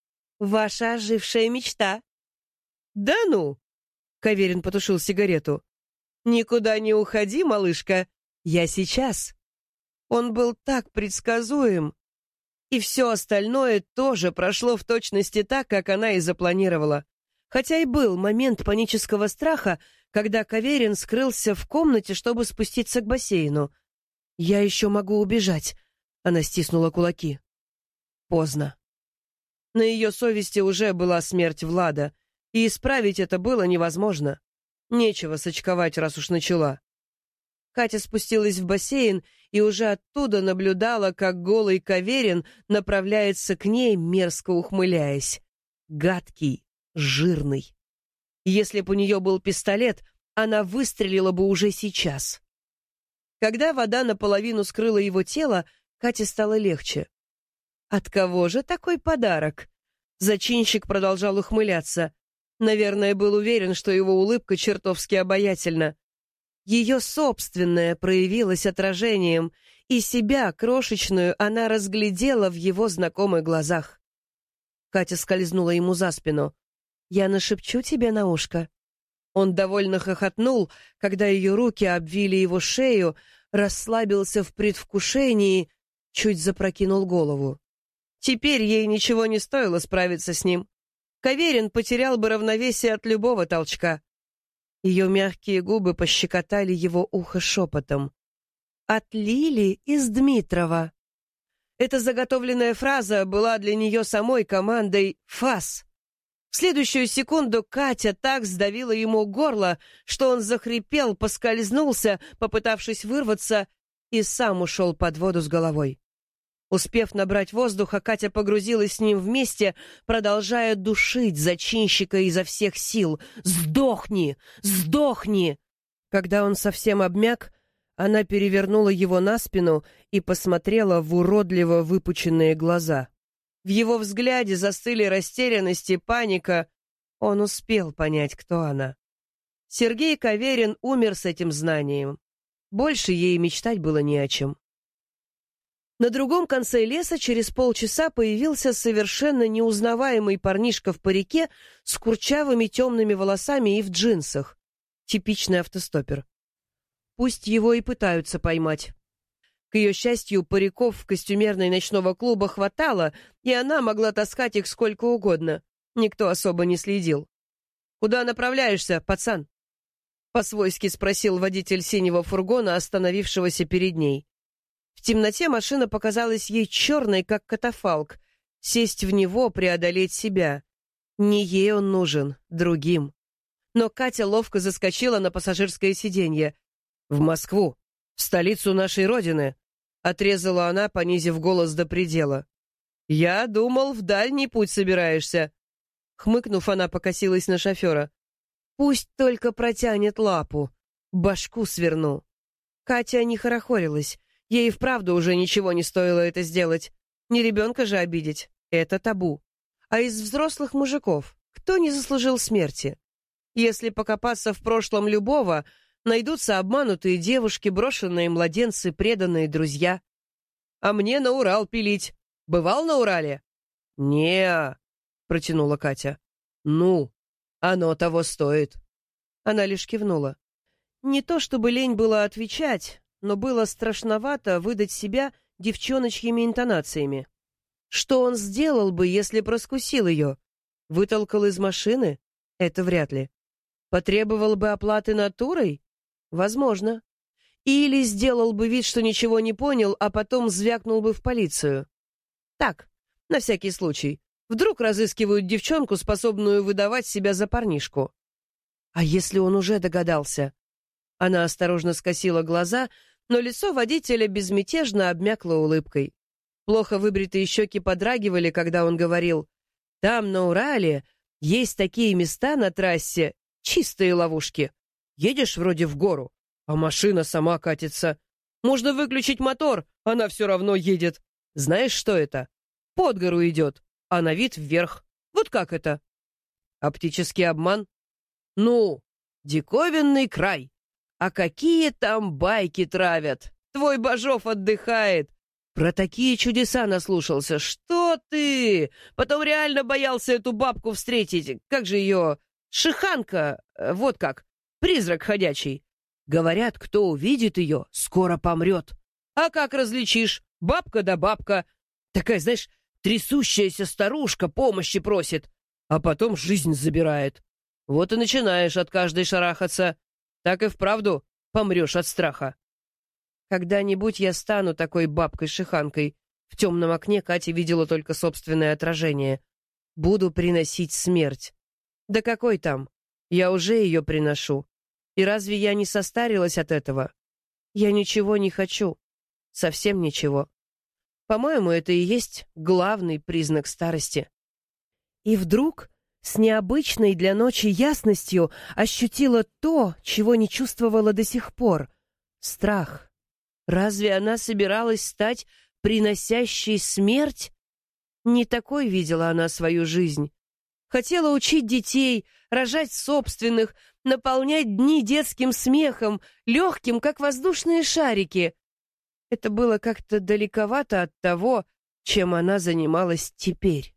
«Ваша ожившая мечта». «Да ну!» — Каверин потушил сигарету. «Никуда не уходи, малышка, я сейчас». Он был так предсказуем, и все остальное тоже прошло в точности так, как она и запланировала. Хотя и был момент панического страха, когда Каверин скрылся в комнате, чтобы спуститься к бассейну. «Я еще могу убежать», — она стиснула кулаки. Поздно. На ее совести уже была смерть Влада, и исправить это было невозможно. Нечего сочковать, раз уж начала. Катя спустилась в бассейн и уже оттуда наблюдала, как голый Каверин направляется к ней, мерзко ухмыляясь. Гадкий, жирный. Если бы у нее был пистолет, она выстрелила бы уже сейчас. Когда вода наполовину скрыла его тело, Кате стало легче. «От кого же такой подарок?» Зачинщик продолжал ухмыляться. Наверное, был уверен, что его улыбка чертовски обаятельна. Ее собственное проявилось отражением, и себя, крошечную, она разглядела в его знакомых глазах. Катя скользнула ему за спину. «Я нашепчу тебе на ушко». Он довольно хохотнул, когда ее руки обвили его шею, расслабился в предвкушении, чуть запрокинул голову. Теперь ей ничего не стоило справиться с ним. Каверин потерял бы равновесие от любого толчка. Ее мягкие губы пощекотали его ухо шепотом. «От Лили из Дмитрова». Эта заготовленная фраза была для нее самой командой «фас». В следующую секунду Катя так сдавила ему горло, что он захрипел, поскользнулся, попытавшись вырваться, и сам ушел под воду с головой. Успев набрать воздуха, Катя погрузилась с ним вместе, продолжая душить зачинщика изо всех сил. «Сдохни! Сдохни!» Когда он совсем обмяк, она перевернула его на спину и посмотрела в уродливо выпученные глаза. В его взгляде застыли растерянность и паника. Он успел понять, кто она. Сергей Каверин умер с этим знанием. Больше ей мечтать было не о чем. На другом конце леса через полчаса появился совершенно неузнаваемый парнишка в парике с курчавыми темными волосами и в джинсах. Типичный автостоппер. Пусть его и пытаются поймать. К ее счастью, париков в костюмерной ночного клуба хватало, и она могла таскать их сколько угодно. Никто особо не следил. «Куда направляешься, пацан?» По-свойски спросил водитель синего фургона, остановившегося перед ней. В темноте машина показалась ей черной, как катафалк. Сесть в него, преодолеть себя. Не ей он нужен, другим. Но Катя ловко заскочила на пассажирское сиденье. «В Москву, в столицу нашей Родины», — отрезала она, понизив голос до предела. «Я думал, в дальний путь собираешься». Хмыкнув, она покосилась на шофера. «Пусть только протянет лапу. Башку сверну». Катя не хорохорилась. Ей вправду уже ничего не стоило это сделать. Не ребенка же обидеть. Это табу. А из взрослых мужиков кто не заслужил смерти? Если покопаться в прошлом любого, найдутся обманутые девушки, брошенные младенцы, преданные друзья. А мне на Урал пилить. Бывал на Урале? Не, протянула Катя. Ну, оно того стоит. Она лишь кивнула. Не то чтобы лень было отвечать, но было страшновато выдать себя девчоночьими интонациями. Что он сделал бы, если проскусил ее? Вытолкал из машины? Это вряд ли. Потребовал бы оплаты натурой? Возможно. Или сделал бы вид, что ничего не понял, а потом звякнул бы в полицию. Так, на всякий случай. Вдруг разыскивают девчонку, способную выдавать себя за парнишку. А если он уже догадался? Она осторожно скосила глаза, но лицо водителя безмятежно обмякло улыбкой. Плохо выбритые щеки подрагивали, когда он говорил: «Там, на Урале, есть такие места на трассе, чистые ловушки. Едешь вроде в гору, а машина сама катится. Можно выключить мотор, она все равно едет. Знаешь, что это? Под гору идет, а на вид вверх. Вот как это?» Оптический обман? Ну, диковинный край. А какие там байки травят! Твой Бажов отдыхает. Про такие чудеса наслушался. Что ты? Потом реально боялся эту бабку встретить. Как же ее? Шиханка. Вот как. Призрак ходячий. Говорят, кто увидит ее, скоро помрет. А как различишь? Бабка да бабка. Такая, знаешь, трясущаяся старушка помощи просит, а потом жизнь забирает. Вот и начинаешь от каждой шарахаться. Так и вправду помрешь от страха. Когда-нибудь я стану такой бабкой-шиханкой. В темном окне Катя видела только собственное отражение. Буду приносить смерть. Да какой там? Я уже ее приношу. И разве я не состарилась от этого? Я ничего не хочу. Совсем ничего. По-моему, это и есть главный признак старости. И вдруг, с необычной для ночи ясностью, ощутила то, чего не чувствовала до сих пор — страх. Разве она собиралась стать приносящей смерть? Не такой видела она свою жизнь. Хотела учить детей, рожать собственных, наполнять дни детским смехом, легким, как воздушные шарики. Это было как-то далековато от того, чем она занималась теперь.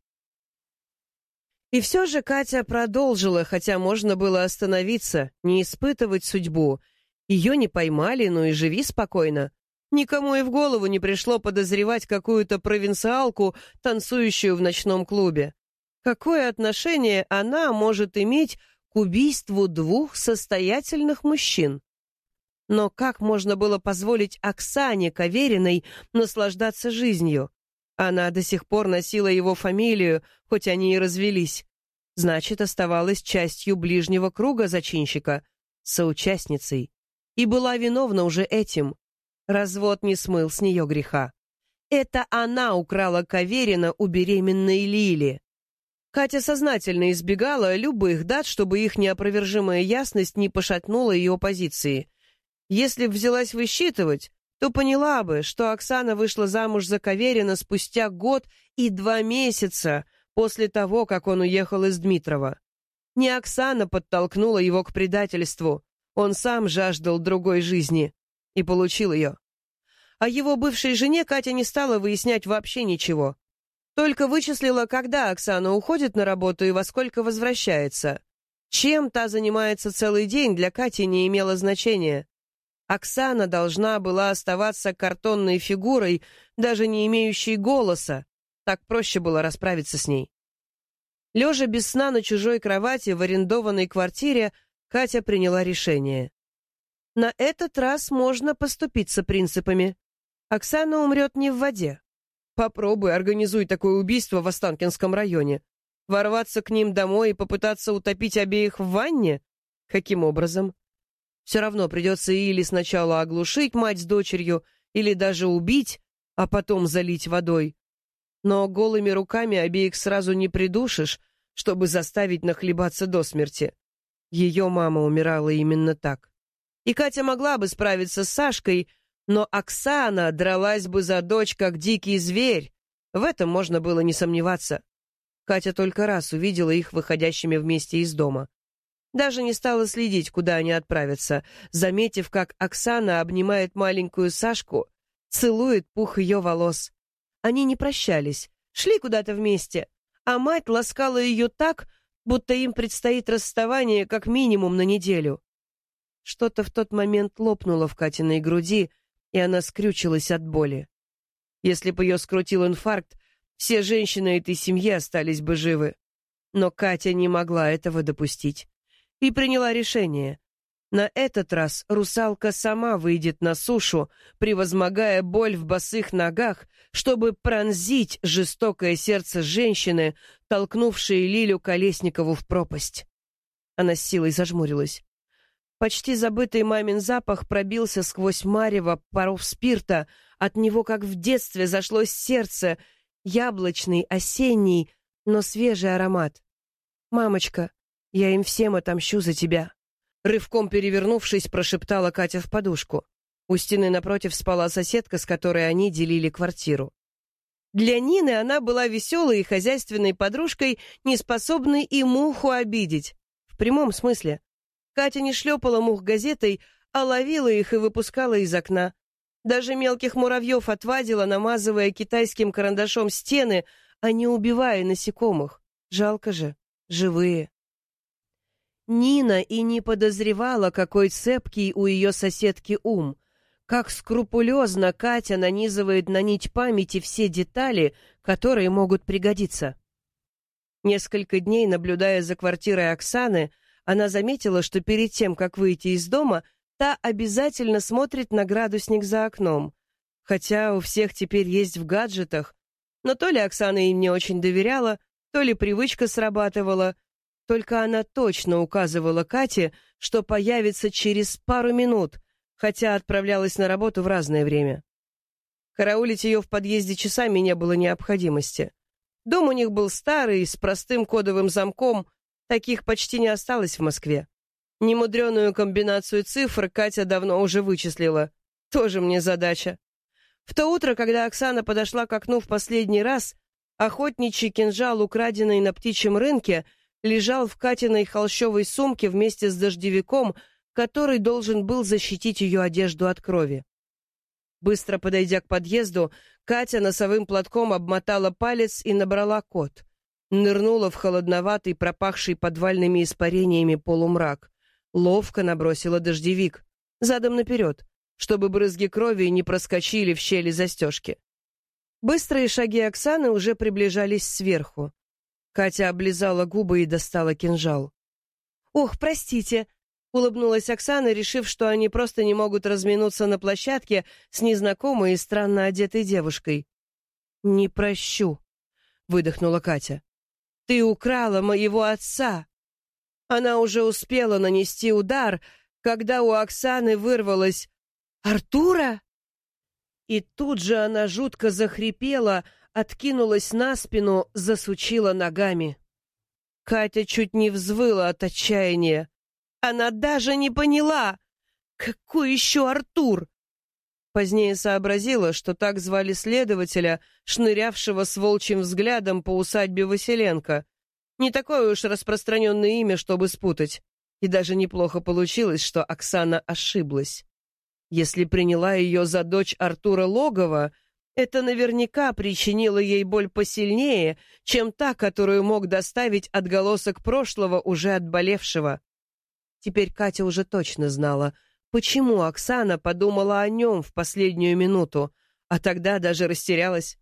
И все же Катя продолжила, хотя можно было остановиться, не испытывать судьбу. Ее не поймали, ну и живи спокойно. Никому и в голову не пришло подозревать какую-то провинциалку, танцующую в ночном клубе. Какое отношение она может иметь к убийству двух состоятельных мужчин? Но как можно было позволить Оксане Кавериной наслаждаться жизнью? Она до сих пор носила его фамилию, хоть они и развелись. Значит, оставалась частью ближнего круга зачинщика, соучастницей. И была виновна уже этим. Развод не смыл с нее греха. Это она украла Каверина у беременной Лили. Катя сознательно избегала любых дат, чтобы их неопровержимая ясность не пошатнула ее позиции. Если б взялась высчитывать, то поняла бы, что Оксана вышла замуж за Каверина спустя 1 год и 2 месяца после того, как он уехал из Дмитрова. Не Оксана подтолкнула его к предательству, он сам жаждал другой жизни и получил ее. О его бывшей жене Катя не стала выяснять вообще ничего. Только вычислила, когда Оксана уходит на работу и во сколько возвращается. Чем та занимается целый день, для Кати не имело значения. Оксана должна была оставаться картонной фигурой, даже не имеющей голоса. Так проще было расправиться с ней. Лежа без сна на чужой кровати в арендованной квартире, Катя приняла решение. На этот раз можно поступиться принципами. Оксана умрет не в воде. Попробуй, организуй такое убийство в Останкинском районе. Ворваться к ним домой и попытаться утопить обеих в ванне? Каким образом? Все равно придется или сначала оглушить мать с дочерью, или даже убить, а потом залить водой. Но голыми руками обеих сразу не придушишь, чтобы заставить нахлебаться до смерти. Ее мама умирала именно так. И Катя могла бы справиться с Сашкой, но Оксана дралась бы за дочь, как дикий зверь. В этом можно было не сомневаться. Катя только раз увидела их выходящими вместе из дома. Даже не стала следить, куда они отправятся, заметив, как Оксана обнимает маленькую Сашку, целует пух ее волос. Они не прощались, шли куда-то вместе, а мать ласкала ее так, будто им предстоит расставание как минимум на неделю. Что-то в тот момент лопнуло в Катиной груди, и она скрючилась от боли. Если бы ее скрутил инфаркт, все женщины этой семьи остались бы живы. Но Катя не могла этого допустить. И приняла решение. На этот раз русалка сама выйдет на сушу, превозмогая боль в босых ногах, чтобы пронзить жестокое сердце женщины, толкнувшей Лилю Колесникову в пропасть. Она с силой зажмурилась. Почти забытый мамин запах пробился сквозь марево паров спирта, от него, как в детстве, зашлось сердце, яблочный, осенний, но свежий аромат. «Мамочка, я им всем отомщу за тебя», — рывком перевернувшись, прошептала Катя в подушку. У стены напротив спала соседка, с которой они делили квартиру. Для Нины она была веселой и хозяйственной подружкой, неспособной и муху обидеть. В прямом смысле. Катя не шлепала мух газетой, а ловила их и выпускала из окна. Даже мелких муравьев отвадила, намазывая китайским карандашом стены, а не убивая насекомых. Жалко же, живые. Нина и не подозревала, какой цепкий у ее соседки ум. Как скрупулезно Катя нанизывает на нить памяти все детали, которые могут пригодиться. Несколько дней, наблюдая за квартирой Оксаны, она заметила, что перед тем, как выйти из дома, та обязательно смотрит на градусник за окном. Хотя у всех теперь есть в гаджетах. Но то ли Оксана им не очень доверяла, то ли привычка срабатывала. Только она точно указывала Кате, что появится через пару минут, хотя отправлялась на работу в разное время. Караулить ее в подъезде часами не было необходимости. Дом у них был старый, с простым кодовым замком, таких почти не осталось в Москве. Немудреную комбинацию цифр Катя давно уже вычислила. Тоже мне задача. В то утро, когда Оксана подошла к окну в последний раз, охотничий кинжал, украденный на птичьем рынке, лежал в Катиной холщовой сумке вместе с дождевиком, который должен был защитить ее одежду от крови. Быстро подойдя к подъезду, Катя носовым платком обмотала палец и набрала код. Нырнула в холодноватый, пропахший подвальными испарениями полумрак. Ловко набросила дождевик, задом наперед, чтобы брызги крови не проскочили в щели застежки. Быстрые шаги Оксаны уже приближались сверху. Катя облизала губы и достала кинжал. «Ох, простите!» — улыбнулась Оксана, решив, что они просто не могут разминуться на площадке с незнакомой и странно одетой девушкой. «Не прощу», — выдохнула Катя. «Ты украла моего отца!» Она уже успела нанести удар, когда у Оксаны вырвалось «Артура?» И тут же она жутко захрипела, откинулась на спину, засучила ногами. Катя чуть не взвыла от отчаяния. Она даже не поняла, какой еще Артур. Позднее сообразила, что так звали следователя, шнырявшего с волчьим взглядом по усадьбе Василенко. Не такое уж распространенное имя, чтобы спутать. И даже неплохо получилось, что Оксана ошиблась. Если приняла ее за дочь Артура Логова, это наверняка причинило ей боль посильнее, чем та, которую мог доставить отголосок прошлого, уже отболевшего. Теперь Катя уже точно знала, почему Оксана подумала о нем в последнюю минуту, а тогда даже растерялась.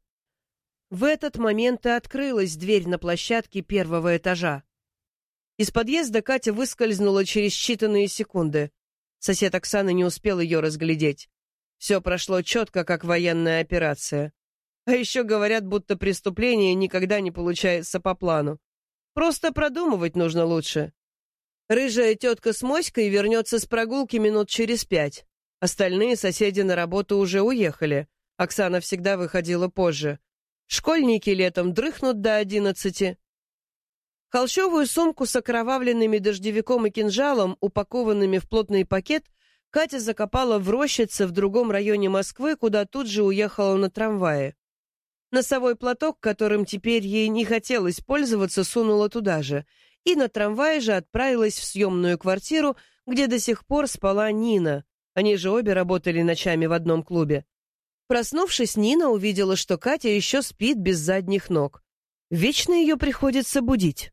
В этот момент и открылась дверь на площадке первого этажа. Из подъезда Катя выскользнула через считанные секунды. Сосед Оксаны не успел ее разглядеть. Все прошло четко, как военная операция. А еще говорят, будто преступление никогда не получается по плану. Просто продумывать нужно лучше. Рыжая тетка с моськой вернется с прогулки минут через 5. Остальные соседи на работу уже уехали. Оксана всегда выходила позже. Школьники летом дрыхнут до 11. Холщовую сумку с окровавленными дождевиком и кинжалом, упакованными в плотный пакет, Катя закопала в рощице в другом районе Москвы, куда тут же уехала на трамвае. Носовой платок, которым теперь ей не хотелось пользоваться, сунула туда же. И на трамвае же отправилась в съемную квартиру, где до сих пор спала Нина. Они же обе работали ночами в одном клубе. Проснувшись, Нина увидела, что Катя еще спит без задних ног. Вечно ее приходится будить.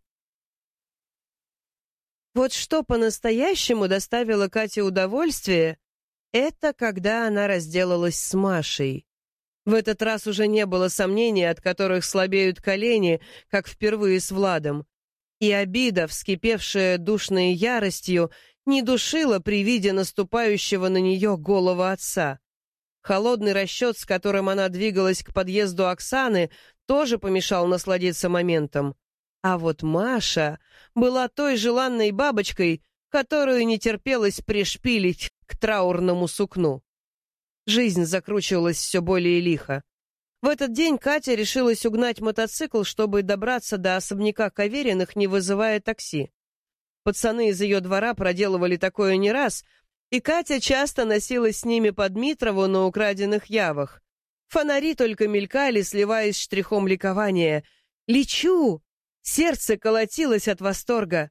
Вот что по-настоящему доставило Кате удовольствие, это когда она разделалась с Машей. В этот раз уже не было сомнений, от которых слабеют колени, как впервые с Владом. И обида, вскипевшая душной яростью, не душила при виде наступающего на нее голого отца. Холодный расчет, с которым она двигалась к подъезду Оксаны, тоже помешал насладиться моментом. А вот Маша была той желанной бабочкой, которую не терпелось пришпилить к траурному сукну. Жизнь закручивалась все более лихо. В этот день Катя решилась угнать мотоцикл, чтобы добраться до особняка Кавериных, не вызывая такси. Пацаны из ее двора проделывали такое не раз, и Катя часто носилась с ними по Дмитрову на украденных явах. Фонари только мелькали, сливаясь с штрихом ликования. «Лечу!» Сердце колотилось от восторга.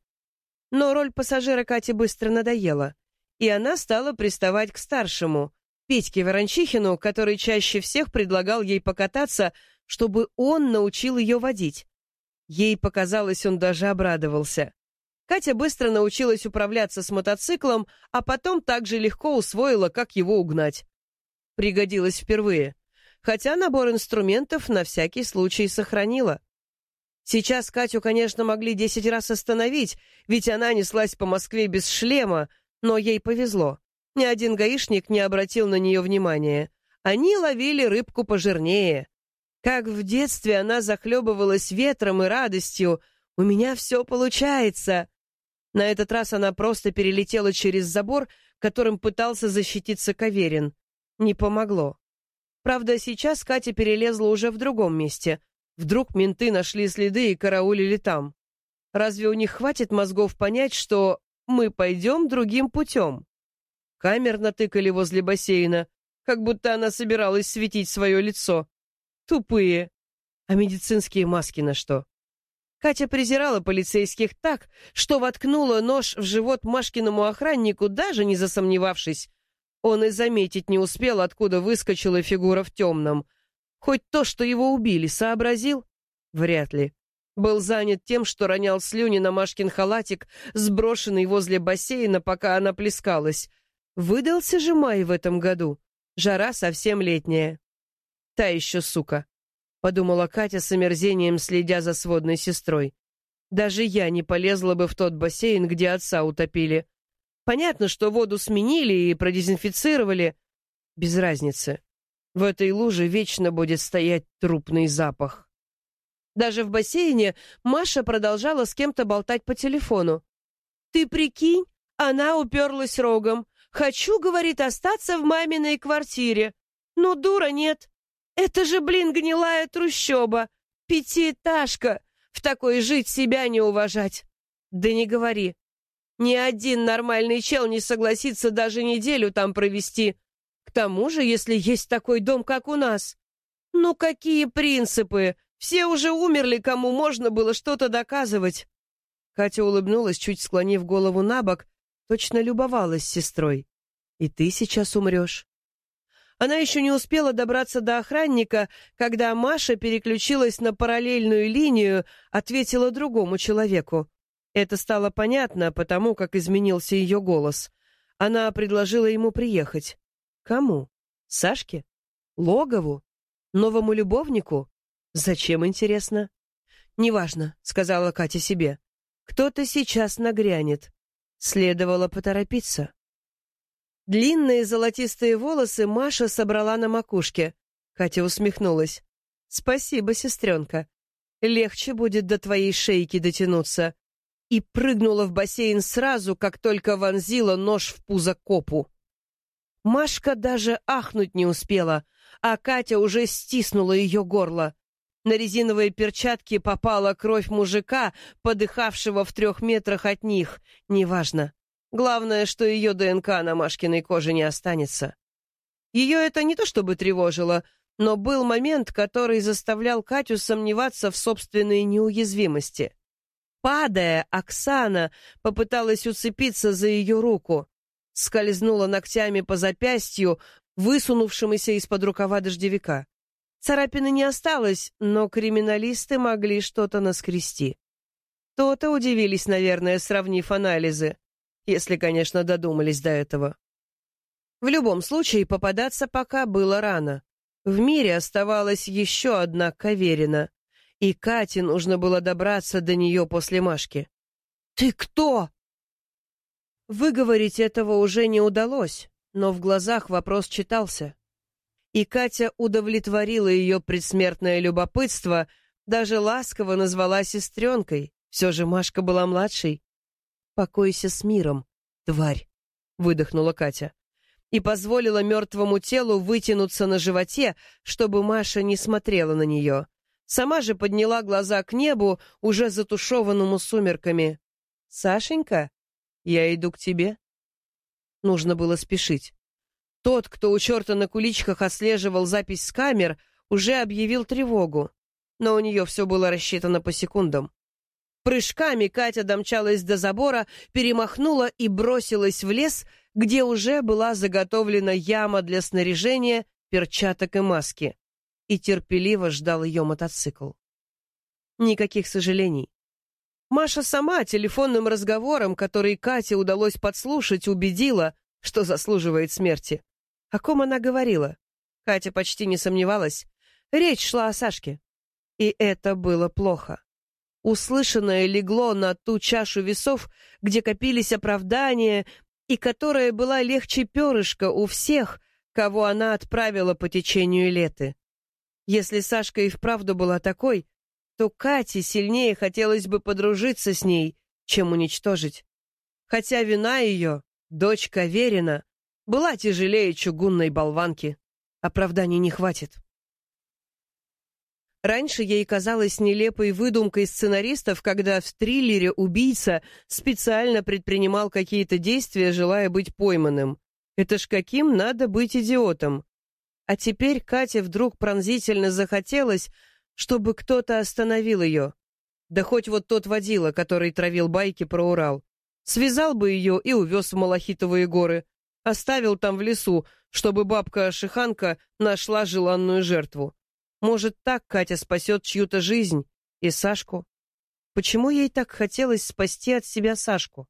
Но роль пассажира Кате быстро надоела, и она стала приставать к старшему, Петьке Ворончихину, который чаще всех предлагал ей покататься, чтобы он научил ее водить. Ей показалось, он даже обрадовался. Катя быстро научилась управляться с мотоциклом, а потом так же легко усвоила, как его угнать. Пригодилось впервые, хотя набор инструментов на всякий случай сохранила. Сейчас Катю, конечно, могли 10 раз остановить, ведь она неслась по Москве без шлема, но ей повезло. Ни один гаишник не обратил на нее внимания. Они ловили рыбку пожирнее. Как в детстве она захлебывалась ветром и радостью. «У меня все получается!» На этот раз она просто перелетела через забор, которым пытался защититься Каверин. Не помогло. Правда, сейчас Катя перелезла уже в другом месте. Вдруг менты нашли следы и караулили там. Разве у них хватит мозгов понять, что мы пойдем другим путем? Камер натыкали возле бассейна, как будто она собиралась светить свое лицо. Тупые. А медицинские маски на что? Катя презирала полицейских так, что воткнула нож в живот Машкиному охраннику, даже не засомневавшись. Он и заметить не успел, откуда выскочила фигура в темном. Хоть то, что его убили, сообразил? Вряд ли. Был занят тем, что ронял слюни на Машкин халатик, сброшенный возле бассейна, пока она плескалась. Выдался же май в этом году. Жара совсем летняя. Та еще сука, — подумала Катя с омерзением, следя за сводной сестрой. Даже я не полезла бы в тот бассейн, где отца утопили. Понятно, что воду сменили и продезинфицировали. Без разницы. В этой луже вечно будет стоять трупный запах. Даже в бассейне Маша продолжала с кем-то болтать по телефону. «Ты прикинь, она уперлась рогом. Хочу, говорит, остаться в маминой квартире. Ну, дура, нет. Это же, блин, гнилая трущоба. Пятиэтажка. В такой жить, себя не уважать. Да не говори. Ни один нормальный чел не согласится даже неделю там провести. К тому же, если есть такой дом, как у нас. Ну, какие принципы? Все уже умерли, кому можно было что-то доказывать». Катя улыбнулась, чуть склонив голову набок, точно любовалась сестрой. «И ты сейчас умрешь». Она еще не успела добраться до охранника, когда Маша переключилась на параллельную линию, ответила другому человеку. Это стало понятно, потому как изменился ее голос. Она предложила ему приехать. Кому? Сашке? Логову? Новому любовнику? Зачем, интересно? «Неважно», — сказала Катя себе. «Кто-то сейчас нагрянет. Следовало поторопиться». Длинные золотистые волосы Маша собрала на макушке. Катя усмехнулась. «Спасибо, сестренка. легче будет до твоей шейки дотянуться. И прыгнула в бассейн сразу, как только вонзила нож в пузо копу. Машка даже ахнуть не успела, а Катя уже стиснула ее горло. На резиновые перчатки попала кровь мужика, подыхавшего в 3 метрах от них. Неважно. Главное, что ее ДНК на Машкиной коже не останется. Ее это не то чтобы тревожило, но был момент, который заставлял Катю сомневаться в собственной неуязвимости. Падая, Оксана попыталась уцепиться за ее руку. Скользнула ногтями по запястью, высунувшемуся из-под рукава дождевика. Царапины не осталось, но криминалисты могли что-то наскрести. То-то удивились, наверное, сравнив анализы, если, конечно, додумались до этого. В любом случае, попадаться пока было рано. В мире оставалась еще одна Каверина, и Кате нужно было добраться до нее после Машки. «Ты кто?» Выговорить этого уже не удалось, но в глазах вопрос читался. И Катя удовлетворила ее предсмертное любопытство, даже ласково назвала сестренкой, все же Машка была младшей. «Покойся с миром, тварь», — выдохнула Катя, и позволила мертвому телу вытянуться на животе, чтобы Маша не смотрела на нее. Сама же подняла глаза к небу, уже затушеванному сумерками. «Сашенька, я иду к тебе». Нужно было спешить. Тот, кто у черта на куличках отслеживал запись с камер, уже объявил тревогу, но у нее все было рассчитано по секундам. Прыжками Катя домчалась до забора, перемахнула и бросилась в лес, где уже была заготовлена яма для снаряжения, перчаток и маски, и терпеливо ждал ее мотоцикл. Никаких сожалений. Маша сама телефонным разговором, который Кате удалось подслушать, убедила, что заслуживает смерти. О ком она говорила? Катя почти не сомневалась. Речь шла о Сашке. И это было плохо. Услышанное легло на ту чашу весов, где копились оправдания, и которая была легче перышка у всех, кого она отправила по течению леты. Если Сашка и вправду была такой, то Кате сильнее хотелось бы подружиться с ней, чем уничтожить. Хотя вина ее, дочь Каверина, была тяжелее чугунной болванки. Оправданий не хватит. Раньше ей казалось нелепой выдумкой сценаристов, когда в триллере убийца специально предпринимал какие-то действия, желая быть пойманным. Это ж каким надо быть идиотом. А теперь Кате вдруг пронзительно захотелось, чтобы кто-то остановил ее. Да хоть вот тот водила, который травил байки про Урал. Связал бы ее и увез в Малахитовые горы. Оставил там в лесу, чтобы бабка-шиханка нашла желанную жертву. Может, так Катя спасет чью-то жизнь и Сашку? Почему ей так хотелось спасти от себя Сашку?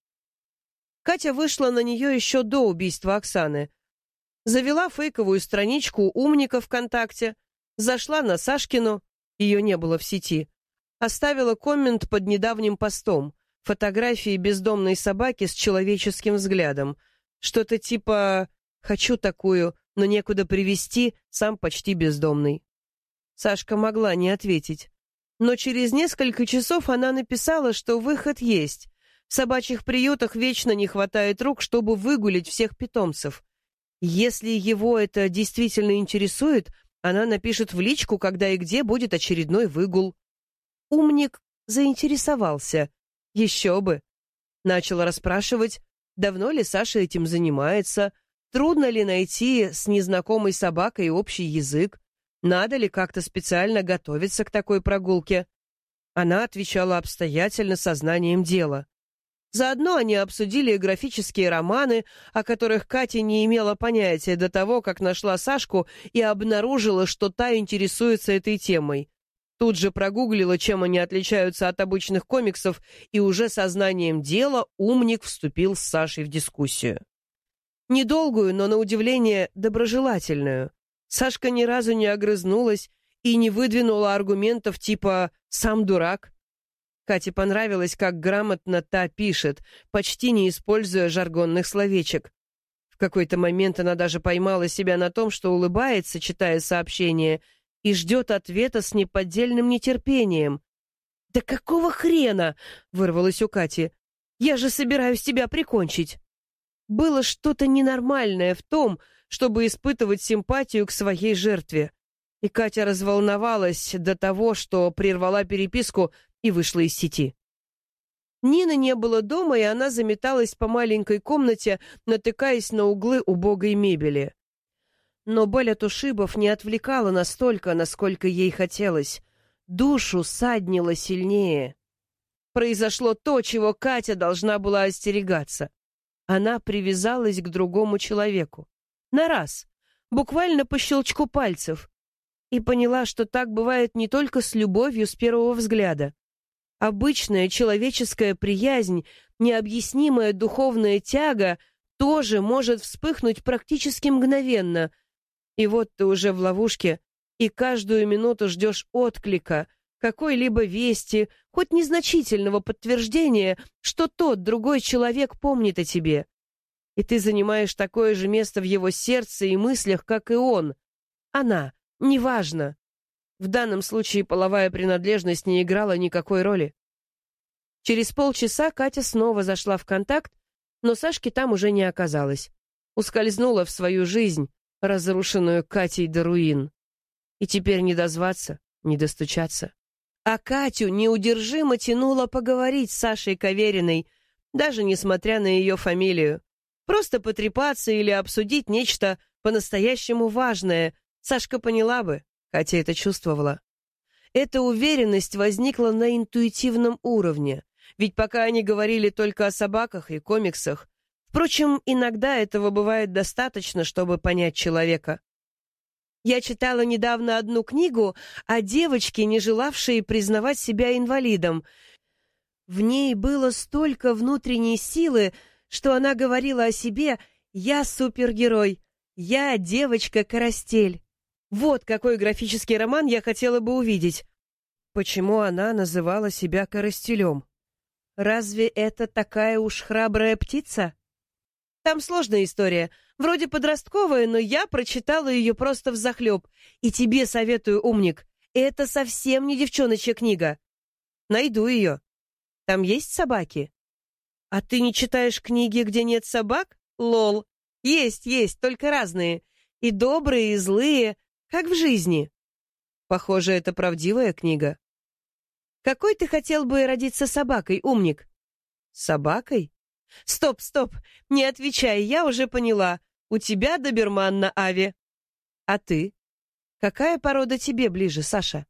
Катя вышла на нее еще до убийства Оксаны. Завела фейковую страничку умника ВКонтакте, зашла на Сашкину, ее не было в сети, оставила коммент под недавним постом, фотографии бездомной собаки с человеческим взглядом. Что-то типа «хочу такую, но некуда привезти, сам почти бездомный». Сашка могла не ответить. Но через несколько часов она написала, что выход есть. В собачьих приютах вечно не хватает рук, чтобы выгулить всех питомцев. Если его это действительно интересует, она напишет в личку, когда и где будет очередной выгул. Умник заинтересовался. Еще бы. Начал расспрашивать, давно ли Саша этим занимается, трудно ли найти с незнакомой собакой общий язык, надо ли как-то специально готовиться к такой прогулке. Она отвечала обстоятельно, сознанием дела. Заодно они обсудили графические романы, о которых Катя не имела понятия до того, как нашла Сашку и обнаружила, что та интересуется этой темой. Тут же прогуглила, чем они отличаются от обычных комиксов, и уже сознанием дела умник вступил с Сашей в дискуссию. Недолгую, но, на удивление, доброжелательную. Сашка ни разу не огрызнулась и не выдвинула аргументов типа «сам дурак». Кате понравилось, как грамотно та пишет, почти не используя жаргонных словечек. В какой-то момент она даже поймала себя на том, что улыбается, читая сообщение, и ждет ответа с неподдельным нетерпением. «Да какого хрена?» — вырвалось у Кати. «Я же собираюсь тебя прикончить». Было что-то ненормальное в том, чтобы испытывать симпатию к своей жертве. И Катя разволновалась до того, что прервала переписку и вышла из сети. Нины не было дома, и она заметалась по маленькой комнате, натыкаясь на углы убогой мебели. Но боль от ушибов не отвлекала настолько, насколько ей хотелось. Душу саднило сильнее. Произошло то, чего Катя должна была остерегаться. Она привязалась к другому человеку. На раз, буквально по щелчку пальцев. И поняла, что так бывает не только с любовью с первого взгляда. Обычная человеческая приязнь, необъяснимая духовная тяга тоже может вспыхнуть практически мгновенно. И вот ты уже в ловушке, и каждую минуту ждешь отклика, какой-либо вести, хоть незначительного подтверждения, что тот другой человек помнит о тебе. И ты занимаешь такое же место в его сердце и мыслях, как и он. Она, неважно. В данном случае половая принадлежность не играла никакой роли. Через полчаса Катя снова зашла в контакт, но Сашки там уже не оказалось. Ускользнула в свою жизнь, разрушенную Катей до руин. И теперь не дозваться, не достучаться. А Катю неудержимо тянуло поговорить с Сашей Кавериной, даже несмотря на ее фамилию. Просто потрепаться или обсудить нечто по-настоящему важное. Сашка поняла бы, Катя это чувствовала. Эта уверенность возникла на интуитивном уровне, ведь пока они говорили только о собаках и комиксах. Впрочем, иногда этого бывает достаточно, чтобы понять человека. Я читала недавно одну книгу о девочке, не желавшей признавать себя инвалидом. В ней было столько внутренней силы, что она говорила о себе: «Я супергерой, я девочка-карастель». Вот какой графический роман я хотела бы увидеть. Почему она называла себя карастелем? Разве это такая уж храбрая птица? Там сложная история, вроде подростковая, но я прочитала ее просто взахлеб. И тебе советую, умник, это совсем не девчоночья книга. Найду ее. Там есть собаки? А ты не читаешь книги, где нет собак? Лол. Есть, только разные. И добрые, и злые, как в жизни. Похоже, это правдивая книга. Какой ты хотел бы родиться собакой, умник? Собакой? Стоп, не отвечай, я уже поняла. У тебя доберман на Аве. А ты? Какая порода тебе ближе, Саша?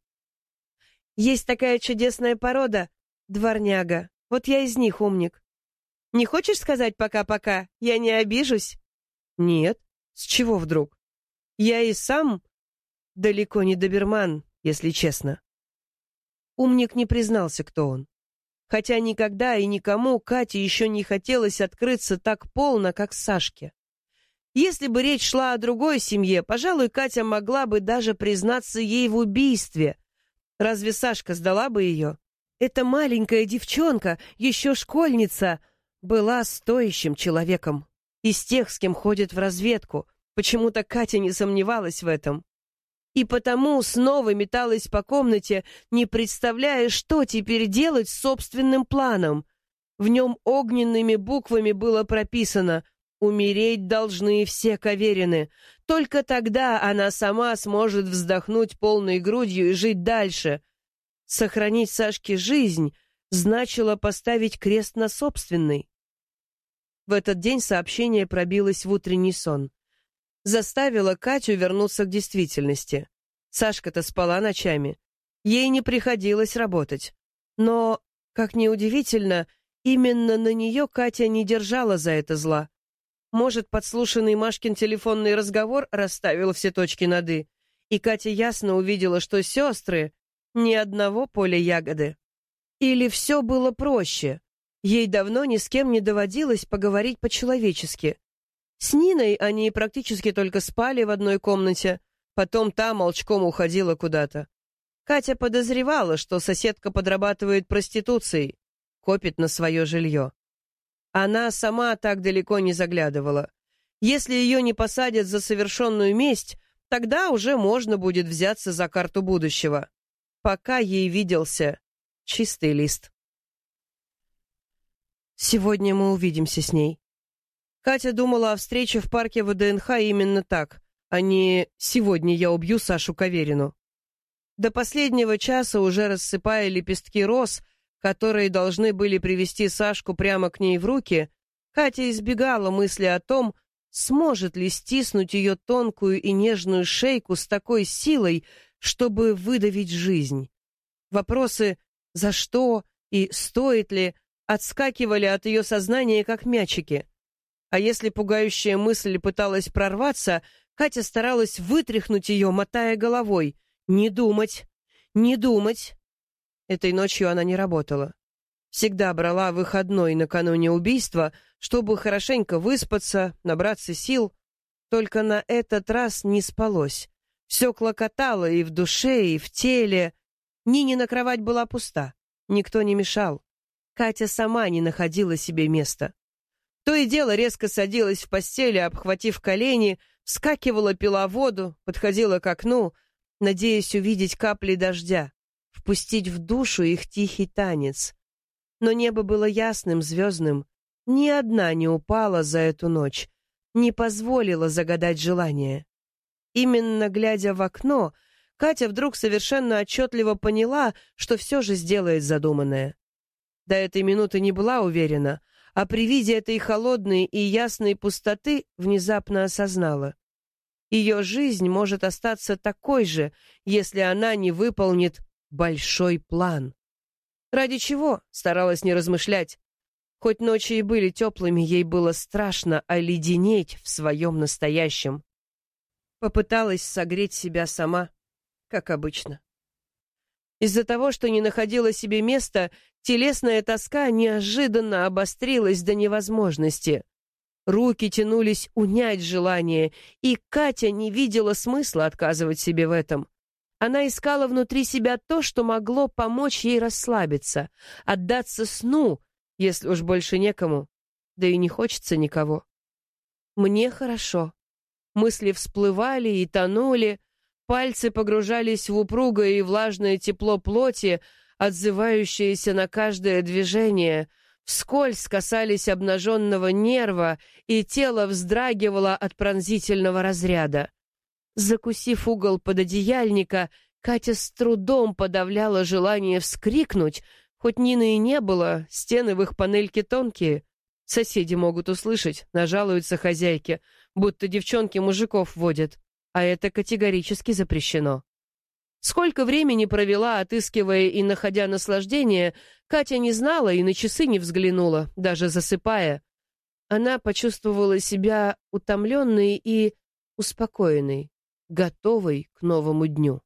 Есть такая чудесная порода — дворняга. Вот я из них, умник. Не хочешь сказать пока-пока? Я не обижусь? Нет. С чего вдруг? Я и сам далеко не доберман, если честно. Умник не признался, кто он. Хотя никогда и никому Кате еще не хотелось открыться так полно, как Сашке. Если бы речь шла о другой семье, пожалуй, Катя могла бы даже признаться ей в убийстве. Разве Сашка сдала бы ее? Эта маленькая девчонка, еще школьница, была стоящим человеком. Из тех, с кем ходит в разведку. Почему-то Катя не сомневалась в этом. И потому снова металась по комнате, не представляя, что теперь делать с собственным планом. В нем огненными буквами было прописано: «Умереть должны все Каверины». Только тогда она сама сможет вздохнуть полной грудью и жить дальше. Сохранить Сашке жизнь значило поставить крест на собственной. В этот день сообщение пробилось в утренний сон. Заставила Катю вернуться к действительности. Сашка-то спала ночами. Ей не приходилось работать. Но, как ни удивительно, именно на нее Катя не держала за это зла. Может, подслушанный Машкин телефонный разговор расставил все точки над «и», и Катя ясно увидела, что сестры ни одного поля ягоды. Или все было проще. Ей давно ни с кем не доводилось поговорить по-человечески. С Ниной они практически только спали в одной комнате, потом та молчком уходила куда-то. Катя подозревала, что соседка подрабатывает проституцией, копит на свое жилье. Она сама так далеко не заглядывала. Если ее не посадят за совершенную месть, тогда уже можно будет взяться за карту будущего. Пока ей виделся чистый лист. Сегодня мы увидимся с ней. Катя думала о встрече в парке ВДНХ именно так, а не «сегодня я убью Сашу Каверину». До последнего часа, уже рассыпая лепестки роз, которые должны были привести Сашку прямо к ней в руки, Катя избегала мысли о том, сможет ли стиснуть ее тонкую и нежную шейку с такой силой, чтобы выдавить жизнь. Вопросы «за что» и «стоит ли» отскакивали от ее сознания, как мячики. А если пугающая мысль пыталась прорваться, Катя старалась вытряхнуть ее, мотая головой. «Не думать! Не думать!» Этой ночью она не работала. Всегда брала выходной накануне убийства, чтобы хорошенько выспаться, набраться сил. Только на этот раз не спалось. Все клокотало и в душе, и в теле. Нинина кровать была пуста. Никто не мешал. Катя сама не находила себе места. То и дело резко садилась в постели, обхватив колени, вскакивала, пила воду, подходила к окну, надеясь увидеть капли дождя, впустить в душу их тихий танец. Но небо было ясным, звездным. Ни одна не упала за эту ночь, не позволила загадать желание. Именно глядя в окно, Катя вдруг совершенно отчетливо поняла, что все же сделает задуманное. До этой минуты не была уверена, а при виде этой холодной и ясной пустоты внезапно осознала. Ее жизнь может остаться такой же, если она не выполнит большой план. Ради чего? Старалась не размышлять. Хоть ночи и были теплыми, ей было страшно оледенеть в своем настоящем. Попыталась согреть себя сама, как обычно. Из-за того, что не находила себе места, телесная тоска неожиданно обострилась до невозможности. Руки тянулись унять желание, и Катя не видела смысла отказывать себе в этом. Она искала внутри себя то, что могло помочь ей расслабиться, отдаться сну, если уж больше некому, да и не хочется никого. «Мне хорошо». Мысли всплывали и тонули, пальцы погружались в упругое и влажное тепло плоти, отзывающееся на каждое движение, вскользь касались обнаженного нерва, и тело вздрагивало от пронзительного разряда. Закусив угол пододеяльника, Катя с трудом подавляла желание вскрикнуть, хоть Нины и не было, стены в их панельке тонкие. Соседи могут услышать, нажалуются хозяйке, будто девчонки мужиков водят, а это категорически запрещено. Сколько времени провела, отыскивая и находя наслаждение, Катя не знала и на часы не взглянула, даже засыпая. Она почувствовала себя утомленной и успокоенной, готовой к новому дню.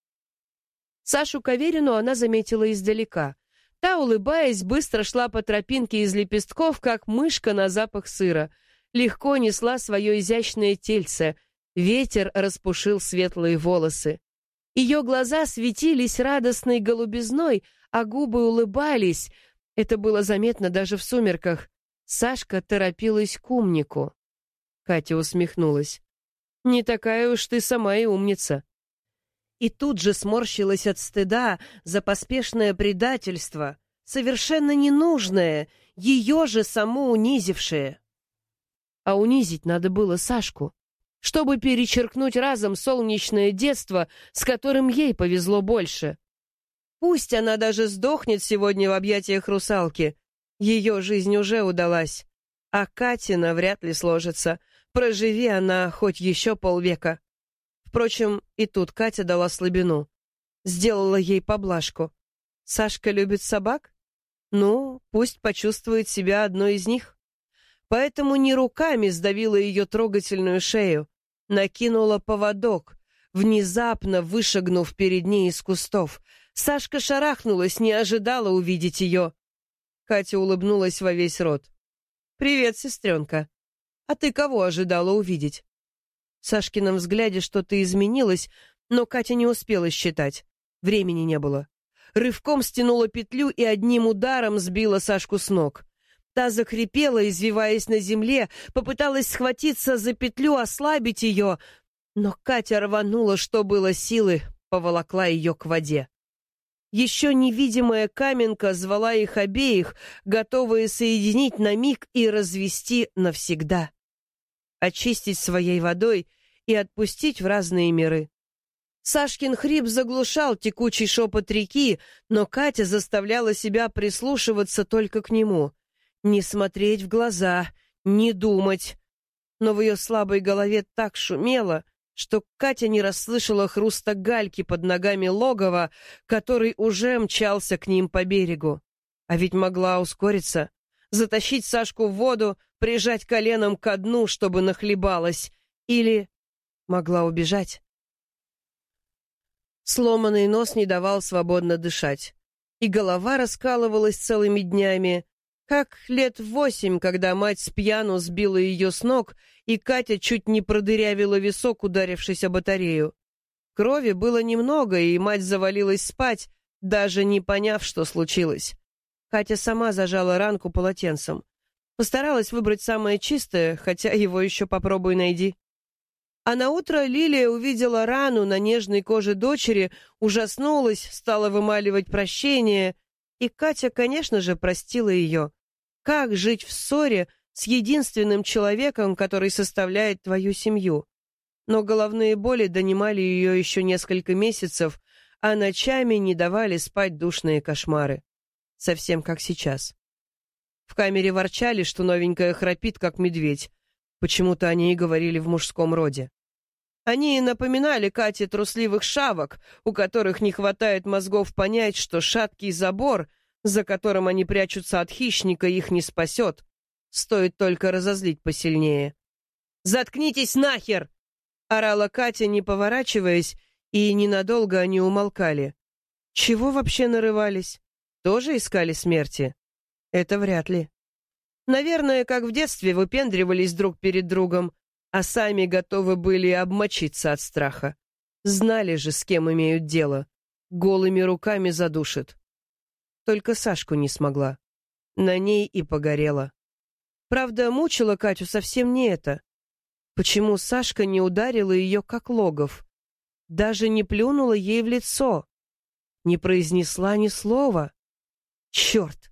Сашу Каверину она заметила издалека. Та, улыбаясь, быстро шла по тропинке из лепестков, как мышка на запах сыра. Легко несла свое изящное тельце. Ветер распушил светлые волосы. Ее глаза светились радостной голубизной, а губы улыбались. Это было заметно даже в сумерках. Сашка торопилась к умнику. Катя усмехнулась. «Не такая уж ты сама и умница». И тут же сморщилась от стыда за поспешное предательство, совершенно ненужное, ее же саму унизившее. А унизить надо было Сашку, чтобы перечеркнуть разом солнечное детство, с которым ей повезло больше. Пусть она даже сдохнет сегодня в объятиях русалки, ее жизнь уже удалась, а Катина вряд ли сложится, проживи она хоть еще полвека. Впрочем, и тут Катя дала слабину. Сделала ей поблажку. Сашка любит собак? Ну, пусть почувствует себя одной из них. Поэтому не руками сдавила ее трогательную шею, накинула поводок, внезапно вышагнув перед ней из кустов. Сашка шарахнулась, не ожидала увидеть ее. Катя улыбнулась во весь рот. «Привет, сестренка. А ты кого ожидала увидеть?» В Сашкином взгляде что-то изменилось, но Катя не успела считать. Времени не было. Рывком стянула петлю и одним ударом сбила Сашку с ног. Та захрипела, извиваясь на земле, попыталась схватиться за петлю, ослабить ее, но Катя рванула, что было силы, поволокла ее к воде. Еще невидимая каменка звала их обеих, готовая соединить на миг и развести навсегда. Очистить своей водой и отпустить в разные миры. Сашкин хрип заглушал текучий шепот реки, но Катя заставляла себя прислушиваться только к нему. Не смотреть в глаза, не думать. Но в ее слабой голове так шумело, что Катя не расслышала хруста гальки под ногами логова, который уже мчался к ним по берегу. А ведь могла ускориться, затащить Сашку в воду, прижать коленом ко дну, чтобы нахлебалась, или могла убежать. Сломанный нос не давал свободно дышать, и голова раскалывалась целыми днями, как лет 8, когда мать спьяну сбила ее с ног, и Катя чуть не продырявила висок, ударившись о батарею. Крови было немного, и мать завалилась спать, даже не поняв, что случилось. Катя сама зажала ранку полотенцем. Постаралась выбрать самое чистое, хотя его еще попробуй найди. А наутро Лилия увидела рану на нежной коже дочери, ужаснулась, стала вымаливать прощение, и Катя, конечно же, простила ее. Как жить в ссоре с единственным человеком, который составляет твою семью? Но головные боли донимали ее еще несколько месяцев, а ночами не давали спать душные кошмары. Совсем как сейчас. В камере ворчали, что новенькая храпит, как медведь. Почему-то они и говорили в мужском роде. Они напоминали Кате трусливых шавок, у которых не хватает мозгов понять, что шаткий забор, за которым они прячутся от хищника, их не спасет. Стоит только разозлить посильнее. «Заткнитесь нахер!» — орала Катя, не поворачиваясь, и ненадолго они умолкали. Чего вообще нарывались? Тоже искали смерти? Это вряд ли. Наверное, как в детстве выпендривались друг перед другом, а сами готовы были обмочиться от страха. Знали же, с кем имеют дело. Голыми руками задушат. Только Сашку не смогла. На ней и погорела. Правда, мучила Катю совсем не это. Почему Сашка не ударила ее, как Логов? Даже не плюнула ей в лицо. Не произнесла ни слова. Черт!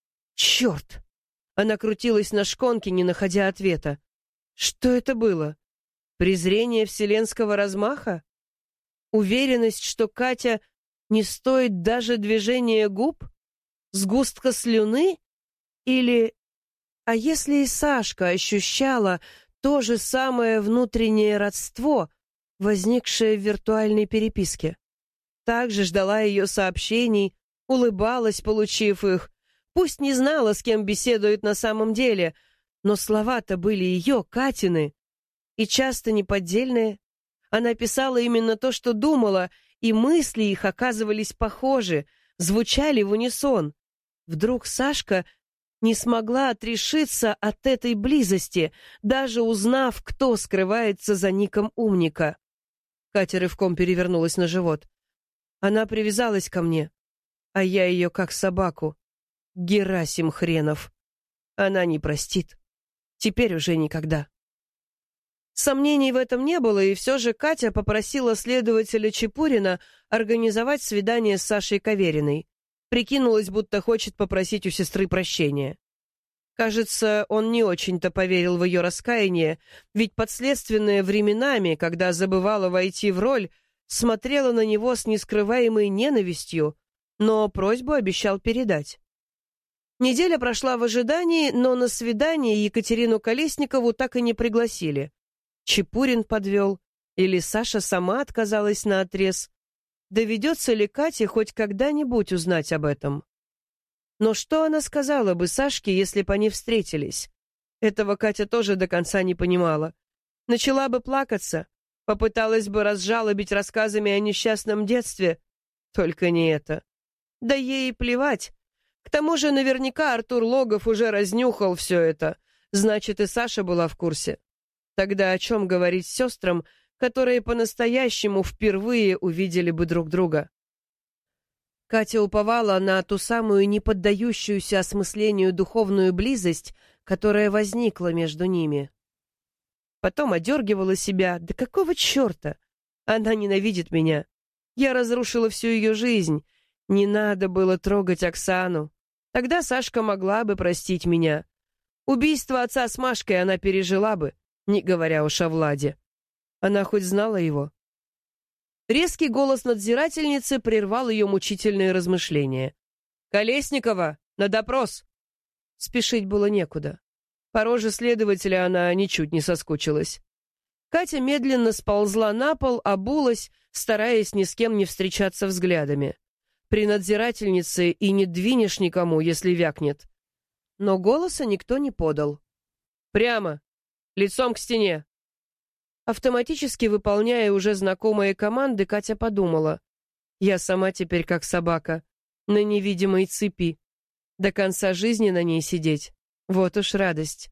Черт! Она крутилась на шконке, не находя ответа. Что это было? Презрение вселенского размаха? Уверенность, что Катя не стоит даже движения губ? Сгустка слюны? Или... А если и Сашка ощущала то же самое внутреннее родство, возникшее в виртуальной переписке? Также ждала ее сообщений, улыбалась, получив их. Пусть не знала, с кем беседует на самом деле, но слова-то были ее, Катины, и часто неподдельные. Она писала именно то, что думала, и мысли их оказывались похожи, звучали в унисон. Вдруг Сашка не смогла отрешиться от этой близости, даже узнав, кто скрывается за ником умника. Катя рывком перевернулась на живот. Она привязалась ко мне, а я ее как собаку. Герасим хренов. Она не простит. Теперь уже никогда. Сомнений в этом не было, и все же Катя попросила следователя Чепурина организовать свидание с Сашей Кавериной. Прикинулась, будто хочет попросить у сестры прощения. Кажется, он не очень-то поверил в ее раскаяние, ведь подследственная временами, когда забывала войти в роль, смотрела на него с нескрываемой ненавистью, но просьбу обещал передать. Неделя прошла в ожидании, но на свидание Екатерину Колесникову так и не пригласили. Чепурин подвел, или Саша сама отказалась наотрез. Доведется ли Кате хоть когда-нибудь узнать об этом? Но что она сказала бы Сашке, если бы они встретились? Этого Катя тоже до конца не понимала. Начала бы плакаться, попыталась бы разжалобить рассказами о несчастном детстве. Только не это. Да ей плевать. К тому же наверняка Артур Логов уже разнюхал все это. Значит, и Саша была в курсе. Тогда о чем говорить сестрам, которые по-настоящему впервые увидели бы друг друга? Катя уповала на ту самую неподдающуюся осмыслению духовную близость, которая возникла между ними. Потом одергивала себя. Да какого черта? Она ненавидит меня. Я разрушила всю ее жизнь. Не надо было трогать Оксану. Тогда Сашка могла бы простить меня. Убийство отца с Машкой она пережила бы, не говоря уж о Владе. Она хоть знала его? Резкий голос надзирательницы прервал ее мучительные размышления. «Колесникова, на допрос!» Спешить было некуда. По роже следователя она ничуть не соскучилась. Катя медленно сползла на пол, обулась, стараясь ни с кем не встречаться взглядами. При надзирательнице и не двинешь никому, если вякнет. Но голоса никто не подал. «Прямо! Лицом к стене!» Автоматически выполняя уже знакомые команды, Катя подумала. «Я сама теперь как собака, на невидимой цепи. До конца жизни на ней сидеть. Вот уж радость».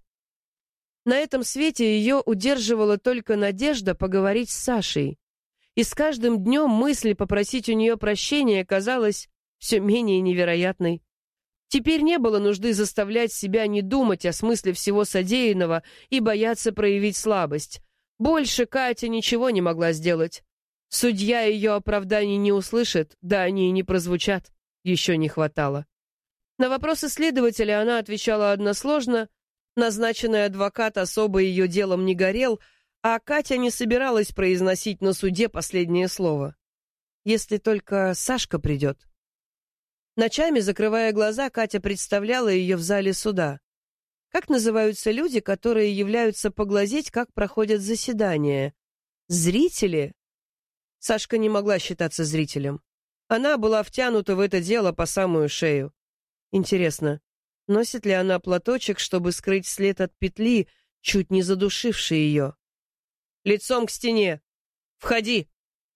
На этом свете ее удерживала только надежда поговорить с Сашей. И с каждым днем мысль попросить у нее прощения казалась все менее невероятной. Теперь не было нужды заставлять себя не думать о смысле всего содеянного и бояться проявить слабость. Больше Катя ничего не могла сделать. Судья ее оправданий не услышит, да они и не прозвучат. Еще не хватало. На вопросы следователя она отвечала односложно. Назначенный адвокат особо ее делом не горел, а Катя не собиралась произносить на суде последнее слово. Если только Сашка придет. Ночами, закрывая глаза, Катя представляла ее в зале суда. Как называются люди, которые являются поглазеть, как проходят заседания? Зрители? Сашка не могла считаться зрителем. Она была втянута в это дело по самую шею. Интересно, носит ли она платочек, чтобы скрыть след от петли, чуть не задушившей ее? «Лицом к стене! Входи!»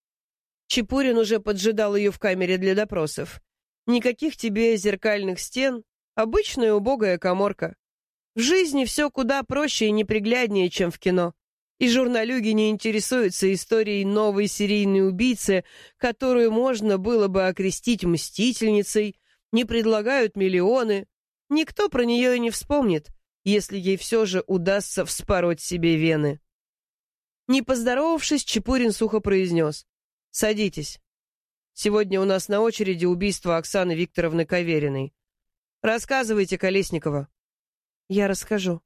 Чепурин уже поджидал ее в камере для допросов. Никаких тебе зеркальных стен, обычная убогая каморка. В жизни все куда проще и непригляднее, чем в кино. И журналюги не интересуются историей новой серийной убийцы, которую можно было бы окрестить мстительницей, не предлагают миллионы. Никто про нее и не вспомнит, если ей все же удастся вспороть себе вены. Не поздоровавшись, Чепурин сухо произнес: «Садитесь. Сегодня у нас на очереди убийство Оксаны Викторовны Кавериной. Рассказывайте, Колесникова». «Я расскажу».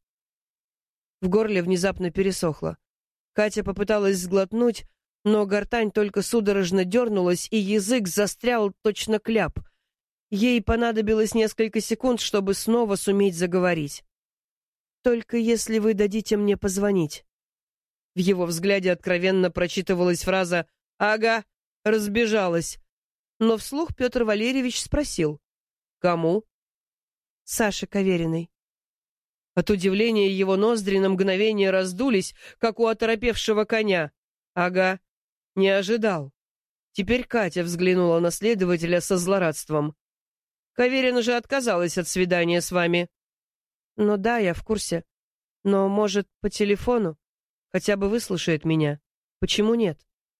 В горле внезапно пересохло. Катя попыталась сглотнуть, но гортань только судорожно дернулась, и язык застрял точно кляп. Ей понадобилось несколько секунд, чтобы снова суметь заговорить. «Только если вы дадите мне позвонить». В его взгляде откровенно прочитывалась фраза «Ага, разбежалась». Но вслух Петр Валерьевич спросил: «Кому?» «Саше Кавериной». От удивления его ноздри на мгновение раздулись, как у оторопевшего коня. «Ага, не ожидал». Теперь Катя взглянула на следователя со злорадством. «Каверина же отказалась от свидания с вами». «Ну да, я в курсе. Но, может, по телефону? Хотя бы выслушает меня. Почему нет?»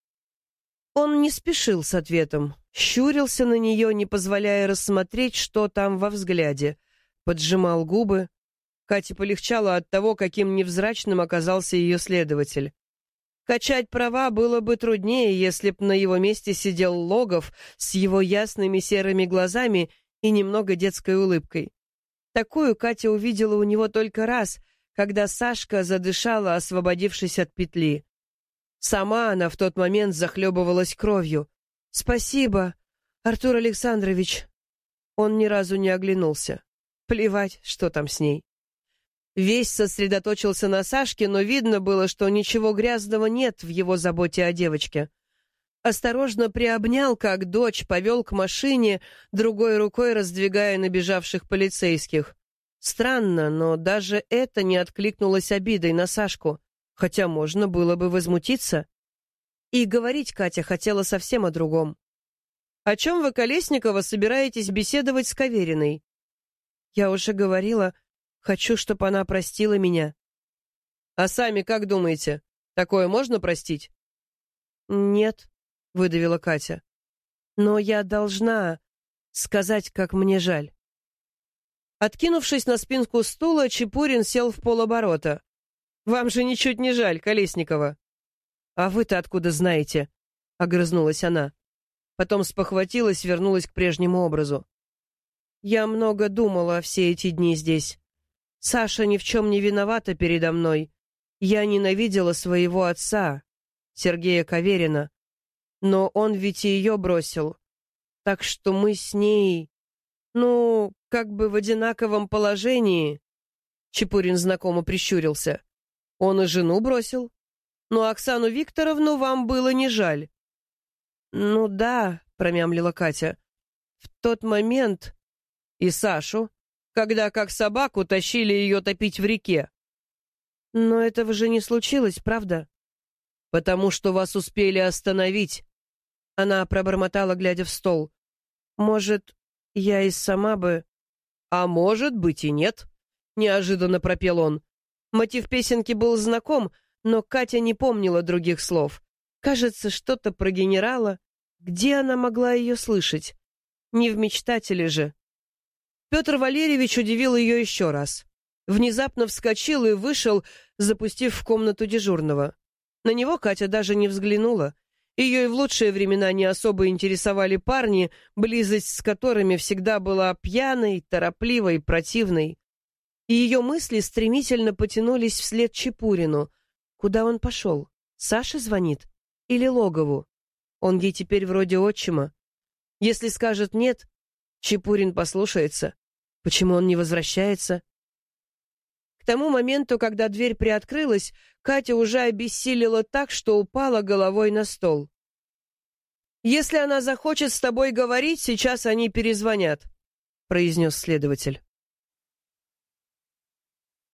Он не спешил с ответом, щурился на нее, не позволяя рассмотреть, что там во взгляде. Поджимал губы. Кате полегчало от того, каким невзрачным оказался ее следователь. Качать права было бы труднее, если б на его месте сидел Логов с его ясными серыми глазами и немного детской улыбкой. Такую Катя увидела у него только раз, когда Сашка задышала, освободившись от петли. Сама она в тот момент захлебывалась кровью. «Спасибо, Артур Александрович». Он ни разу не оглянулся. Плевать, что там с ней. Весь сосредоточился на Сашке, но видно было, что ничего грязного нет в его заботе о девочке. Осторожно приобнял, как дочь, повел к машине, другой рукой раздвигая набежавших полицейских. Странно, но даже это не откликнулось обидой на Сашку, хотя можно было бы возмутиться. И говорить Катя хотела совсем о другом. «О чем вы, Колесникова, собираетесь беседовать с Кавериной?» «Я уже говорила, хочу, чтобы она простила меня». «А сами как думаете, такое можно простить?» «Нет», — выдавила Катя. «Но я должна сказать, как мне жаль». Откинувшись на спинку стула, Чепурин сел в полоборота. «Вам же ничуть не жаль, Колесникова». «А вы-то откуда знаете?» — огрызнулась она. Потом спохватилась, вернулась к прежнему образу. Я много думала все эти дни здесь. Саша ни в чем не виновата передо мной. Я ненавидела своего отца, Сергея Каверина. Но он ведь и ее бросил. Так что мы с ней, как бы в одинаковом положении. Чепурин знакомо прищурился. Он и жену бросил. Но Оксану Викторовну вам было не жаль. Ну да, промямлила Катя. В тот момент... И Сашу, когда как собаку тащили ее топить в реке. Но этого же не случилось, правда? Потому что вас успели остановить. Она пробормотала, глядя в стол. Может, я и сама бы... А может быть и нет, неожиданно пропел он. Мотив песенки был знаком, но Катя не помнила других слов. Кажется, что-то про генерала. Где она могла ее слышать? Не в «Мечтателе» же. Петр Валерьевич удивил ее еще раз. Внезапно вскочил и вышел, запустив в комнату дежурного. На него Катя даже не взглянула. Ее и в лучшие времена не особо интересовали парни, близость с которыми всегда была пьяной, торопливой, противной. И ее мысли стремительно потянулись вслед Чепурину. Куда он пошел? Саше звонит? Или Логову? Он ей теперь вроде отчима. Если скажет «нет», Чепурин послушается. Почему он не возвращается? К тому моменту, когда дверь приоткрылась, Катя уже обессилила так, что упала головой на стол. «Если она захочет с тобой говорить, сейчас они перезвонят», — произнес следователь.